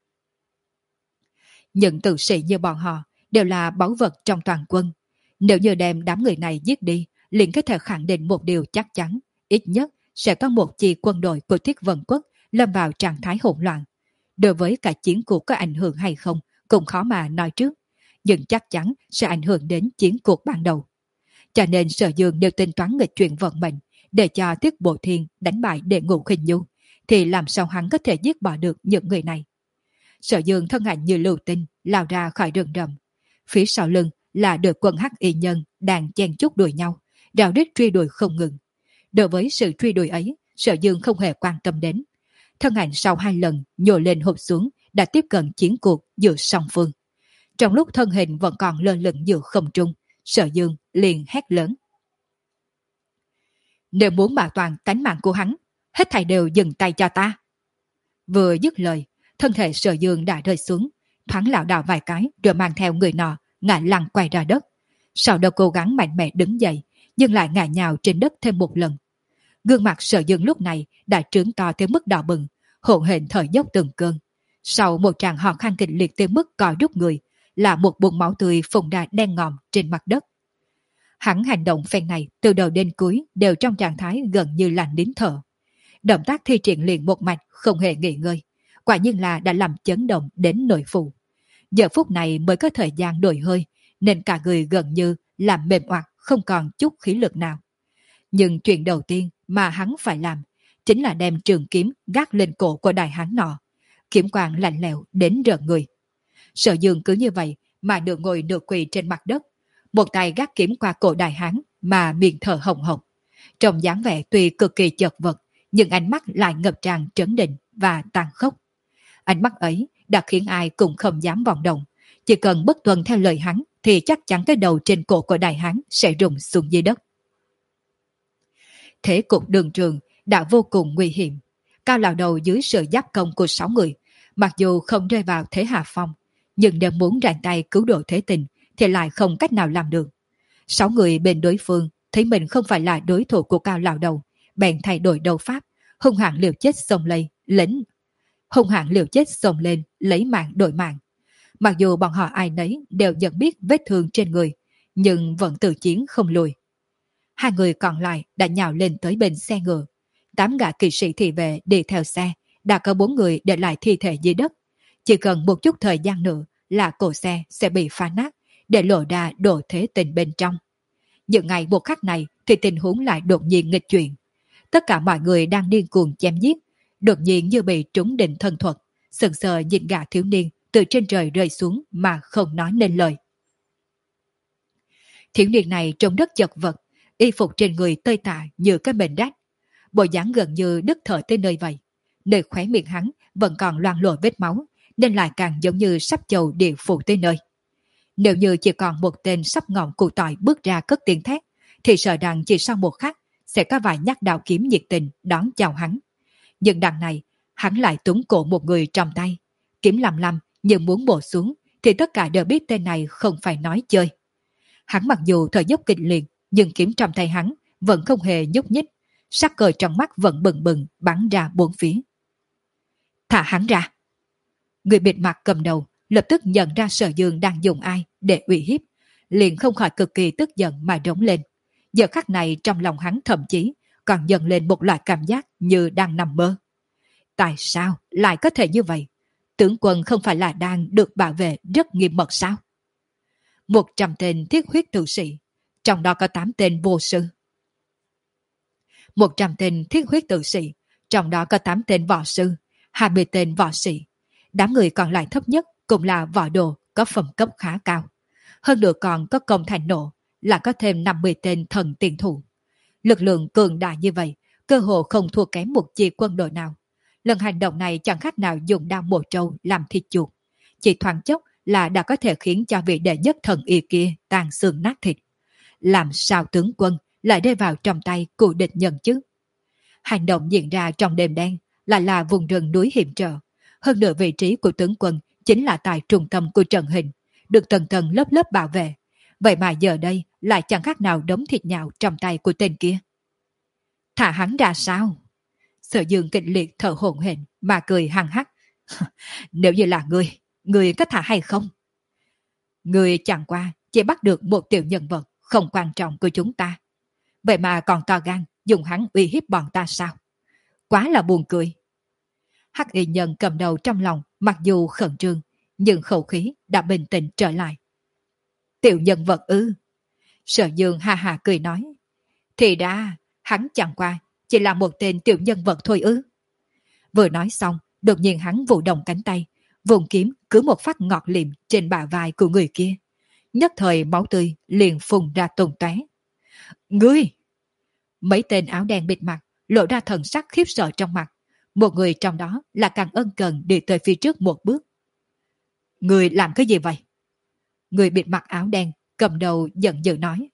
Những tử sĩ như bọn họ đều là báu vật trong toàn quân. Nếu như đem đám người này giết đi, liền có thể khẳng định một điều chắc chắn, ít nhất sẽ có một chi quân đội của Thiết Vân Quốc lâm vào trạng thái hỗn loạn. Đối với cả chiến cuộc có ảnh hưởng hay không cũng khó mà nói trước, nhưng chắc chắn sẽ ảnh hưởng đến chiến cuộc ban đầu. Cho nên Sở Dương đều tính toán nghịch chuyển vận mệnh để cho Thiết Bộ Thiên đánh bại Đệ Ngũ Khinh Nhu, thì làm sao hắn có thể giết bỏ được những người này. Sở Dương thân ảnh như lưu tinh lao ra khỏi rừng rậm. Phía sau lưng là đội quân hắc y nhân đang chen chúc đuổi nhau, rào rít truy đuổi không ngừng. Đối với sự truy đuổi ấy, Sở Dương không hề quan tâm đến. Thân ảnh sau hai lần nhô lên hụp xuống đã tiếp cận chiến cuộc giữa song phương. Trong lúc thân hình vẫn còn lơ lửng giữa không trung, Sở Dương liền hét lớn: nếu muốn bảo toàn tánh mạng của hắn, hết thảy đều dừng tay cho ta. Vừa dứt lời, thân thể Sở Dương đã rơi xuống, thoáng lảo đảo vài cái rồi mang theo người nọ ngã lăn quay ra đất. Sau đó cố gắng mạnh mẽ đứng dậy, nhưng lại ngã nhào trên đất thêm một lần. Gương mặt Sở Dương lúc này đã trướng to tới mức đỏ bừng, hỗn hển thở dốc từng cơn. Sau một tràng ho khan kịch liệt tới mức co rút người, là một bụng máu tươi phun ra đen ngòm trên mặt đất. Hắn hành động phen này từ đầu đến cuối đều trong trạng thái gần như là nín thở. Động tác thi triển liền một mạch, không hề nghỉ ngơi, quả nhiên là đã làm chấn động đến nội phụ. Giờ phút này mới có thời gian đổi hơi, nên cả người gần như làm mềm oặt, không còn chút khí lực nào. Nhưng chuyện đầu tiên mà hắn phải làm chính là đem trường kiếm gác lên cổ của đại hán nọ. Kiếm quang lạnh lẽo đến rợn người. Sở Dương cứ như vậy mà nửa ngồi nửa quỳ trên mặt đất, một tay gác kiếm qua cổ đại hán mà miệng thở hồng hộc. Trong dáng vẻ tuy cực kỳ chật vật, nhưng ánh mắt lại ngập tràn trấn định và tàn khốc. Ánh mắt ấy đã khiến ai cũng không dám vọng động. Chỉ cần bất tuân theo lời hắn thì chắc chắn cái đầu trên cổ của đại hán sẽ rụng xuống dưới đất. Thế cục đường trường đã vô cùng nguy hiểm. Cao lão đầu dưới sự giáp công của sáu người, mặc dù không rơi vào thế hạ phong, nhưng nếu muốn rảnh tay cứu độ thế tình thì lại không cách nào làm được. Sáu người bên đối phương thấy mình không phải là đối thủ của Cao lão đầu, bèn thay đổi đấu pháp, hung hãn liều chết xông lên, lính hung hãn liều chết xông lên lấy mạng đổi mạng. Mặc dù bọn họ ai nấy đều nhận biết vết thương trên người, nhưng vẫn tự chiến không lùi. Hai người còn lại đã nhào lên tới bên xe ngựa. Tám gã kỵ sĩ thị vệ đi theo xe, đã có bốn người để lại thi thể dưới đất. Chỉ cần một chút thời gian nữa là cổ xe sẽ bị phá nát, để lộ ra độ thế tình bên trong. Những ngày một khắc này thì tình huống lại đột nhiên nghịch chuyển. Tất cả mọi người đang điên cuồng chém giết, đột nhiên như bị trúng định thân thuật, sững sờ nhìn gã thiếu niên từ trên trời rơi xuống mà không nói nên lời. Thiếu niên này trông rất chật vật, y phục trên người tơi tả như cái mền rách, bộ dáng gần như đứt thở tới nơi vậy. Nơi khóe miệng hắn vẫn còn loang lổ vết máu, nên lại càng giống như sắp chầu địa phủ tới nơi. Nếu như chỉ còn một tên sắp ngọn cụ tỏi bước ra cất tiếng thét, thì sợ rằng chỉ sau một khắc sẽ có vài nhát đạo kiếm nhiệt tình đón chào hắn. Nhưng đằng này, hắn lại túm cổ một người trong tay, kiếm lầm lầm nhưng muốn bổ xuống, thì tất cả đều biết tên này không phải nói chơi. Hắn mặc dù thở dốc kịch liệt, nhưng kiếm trong tay hắn vẫn không hề nhúc nhích, sắc cờ trong mắt vẫn bừng bừng bắn ra bốn phía. Thả hắn ra! Người bịt mặt cầm đầu lập tức nhận ra Sở Dương đang dùng ai để uy hiếp, liền không khỏi cực kỳ tức giận mà rống lên. Giờ khắc này trong lòng hắn thậm chí còn dần lên một loại cảm giác như đang nằm mơ. Tại sao lại có thể như vậy? Tướng quân không phải là đang được bảo vệ rất nghiêm mật sao? Một trăm tên thiết huyết tử sĩ, trong đó có tám tên vô sư. một trăm tên thiết huyết tử sĩ, trong đó có tám tên võ sư, hai mươi tên võ sĩ. Đám người còn lại thấp nhất cũng là võ đồ có phẩm cấp khá cao. Hơn nữa còn có công thành nộ, là có thêm năm mươi tên thần tiền thủ. Lực lượng cường đại như vậy, cơ hồ không thua kém một chi quân đội nào. Lần hành động này chẳng khác nào dùng đao mổ trâu làm thịt chuột. Chỉ thoáng chốc là đã có thể khiến cho vị đệ nhất thần y kia tan xương nát thịt. Làm sao tướng quân lại rơi vào trong tay của địch nhân chứ? Hành động diễn ra trong đêm đen, lại là vùng rừng núi hiểm trở. Hơn nữa vị trí của tướng quân chính là tại trung tâm của trận hình, được tầng tầng lớp lớp bảo vệ. Vậy mà giờ đây lại chẳng khác nào đống thịt nhạo trong tay của tên kia. Thả hắn ra sao? Sở Dương kịch liệt thở hổn hển mà cười hăng hắc. Nếu như là ngươi, ngươi có thả hay không? Ngươi chẳng qua chỉ bắt được một tiểu nhân vật không quan trọng của chúng ta. Vậy mà còn to gan dùng hắn uy hiếp bọn ta sao? Quá là buồn cười. Hắc y nhân cầm đầu trong lòng mặc dù khẩn trương, nhưng khẩu khí đã bình tĩnh trở lại. Tiểu nhân vật ư? Sở Dương ha ha cười nói. Thì đã, hắn chẳng qua chỉ là một tên tiểu nhân vật thôi ư? Vừa nói xong, đột nhiên hắn vụ động cánh tay, vùng kiếm cứ một phát ngọt liệm trên bả vai của người kia. Nhất thời máu tươi liền phun ra tung tóe. Ngươi! Mấy tên áo đen bịt mặt lộ ra thần sắc khiếp sợ trong mặt. Một người trong đó là càng ân cần đi tới phía trước một bước. Ngươi làm cái gì vậy? Người bịt mặt áo đen cầm đầu giận dữ nói.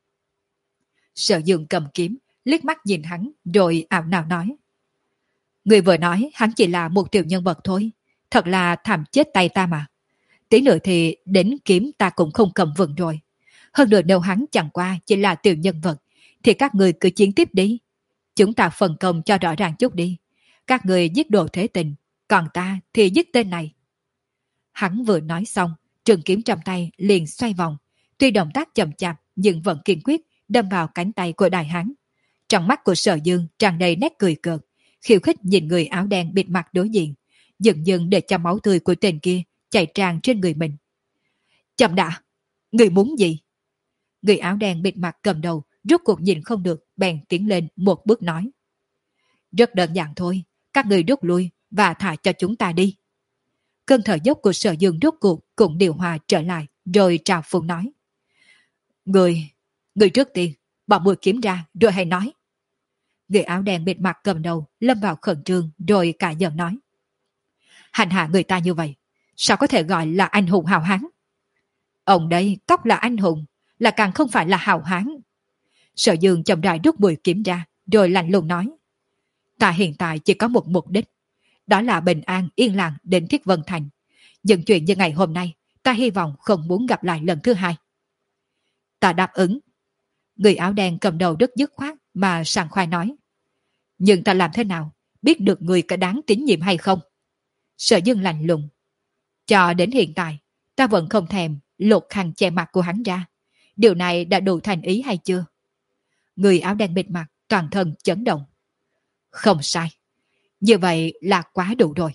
Sở Dương cầm kiếm, liếc mắt nhìn hắn rồi ảo nào nói. Người vừa nói hắn chỉ là một tiểu nhân vật thôi, thật là thảm chết tay ta mà. Tí nữa thì đến kiếm ta cũng không cầm vững rồi. Hơn nữa nếu hắn chẳng qua chỉ là tiểu nhân vật, thì các người cứ chiến tiếp đi. Chúng ta phân công cho rõ ràng chút đi. Các người giết Đồ Thế Tình, còn ta thì giết tên này. Hắn vừa nói xong, trường kiếm trong tay liền xoay vòng. Tuy động tác chậm chạp nhưng vẫn kiên quyết đâm vào cánh tay của đại hán. Trong mắt của Sở Dương tràn đầy nét cười cợt, khiêu khích nhìn người áo đen bịt mặt đối diện, dần dần để cho máu tươi của tên kia chảy tràn trên người mình. Chậm đã, người muốn gì? Người áo đen bịt mặt cầm đầu rốt cuộc nhìn không được, bèn tiến lên một bước nói. Rất đơn giản thôi, các người rút lui và thả cho chúng ta đi. Cơn thở dốc của Sở Dương rốt cuộc cũng điều hòa trở lại, rồi trào phúng nói. Người, người trước tiên, bỏ mũi kiếm ra rồi hãy nói. Người áo đen bịt mặt cầm đầu lâm vào khẩn trương rồi cả giận nói. Hành hạ người ta như vậy, sao có thể gọi là anh hùng hào hán? Ông đây cóc là anh hùng, là càng không phải là hào hán. Sở Dương chậm rãi rút mũi kiếm ra, rồi lạnh lùng nói. Ta hiện tại chỉ có một mục đích, đó là bình an yên lặng đến Thiết Vân Thành. Những chuyện như ngày hôm nay, ta hy vọng không muốn gặp lại lần thứ hai. Ta đáp ứng. Người áo đen cầm đầu rất dứt khoát mà sảng khoái nói. Nhưng ta làm thế nào biết được người có đáng tín nhiệm hay không? Sở Dương lạnh lùng. Cho đến hiện tại, ta vẫn không thèm lột khăn che mặt của hắn ra. Điều này đã đủ thành ý hay chưa? Người áo đen bịt mặt toàn thân chấn động. Không sai. Như vậy là quá đủ rồi.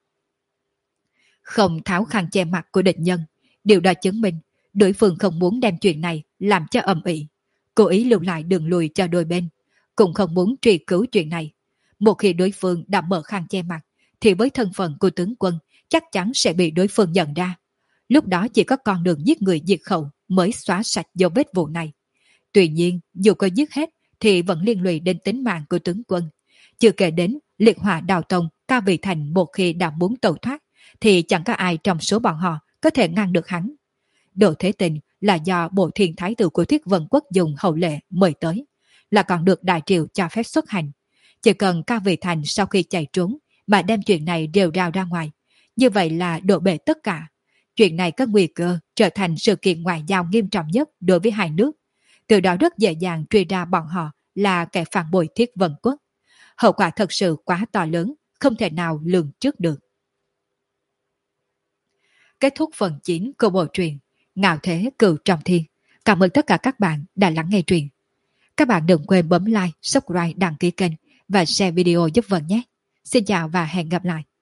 Không tháo khăn che mặt của địch nhân, điều đó chứng minh đối phương không muốn đem chuyện này làm cho ầm ĩ, cố ý lưu lại đường lùi cho đôi bên, cũng không muốn truy cứu chuyện này. Một khi đối phương đã mở khăn che mặt, thì với thân phận của tướng quân chắc chắn sẽ bị đối phương nhận ra. Lúc đó chỉ có con đường giết người diệt khẩu mới xóa sạch dấu vết vụ này. Tuy nhiên, dù có giết hết thì vẫn liên lụy đến tính mạng của tướng quân. Chưa kể đến liệt hỏa đào tông Cao Vị Thành một khi đã muốn tẩu thoát, thì chẳng có ai trong số bọn họ có thể ngăn được hắn. Đồ Thế Tình là do bộ thiên thái tử của Thiết Vân Quốc dùng hậu lệ mời tới, là còn được đại triều cho phép xuất hành. Chỉ cần Cao Vị Thành sau khi chạy trốn mà đem chuyện này rêu rao ra ngoài, như vậy là đổ bể tất cả. Chuyện này có nguy cơ trở thành sự kiện ngoại giao nghiêm trọng nhất đối với hai nước. Từ đó rất dễ dàng truy ra bọn họ là kẻ phản bội Thiết Vân Quốc. Hậu quả thật sự quá to lớn, không thể nào lường trước được. Kết thúc phần chín của bộ truyện Ngạo Thế Cửu Trọng Thiên. Cảm ơn tất cả các bạn đã lắng nghe truyện. Các bạn đừng quên bấm like, subscribe, đăng ký kênh và share video giúp Vân nhé. Xin chào và hẹn gặp lại.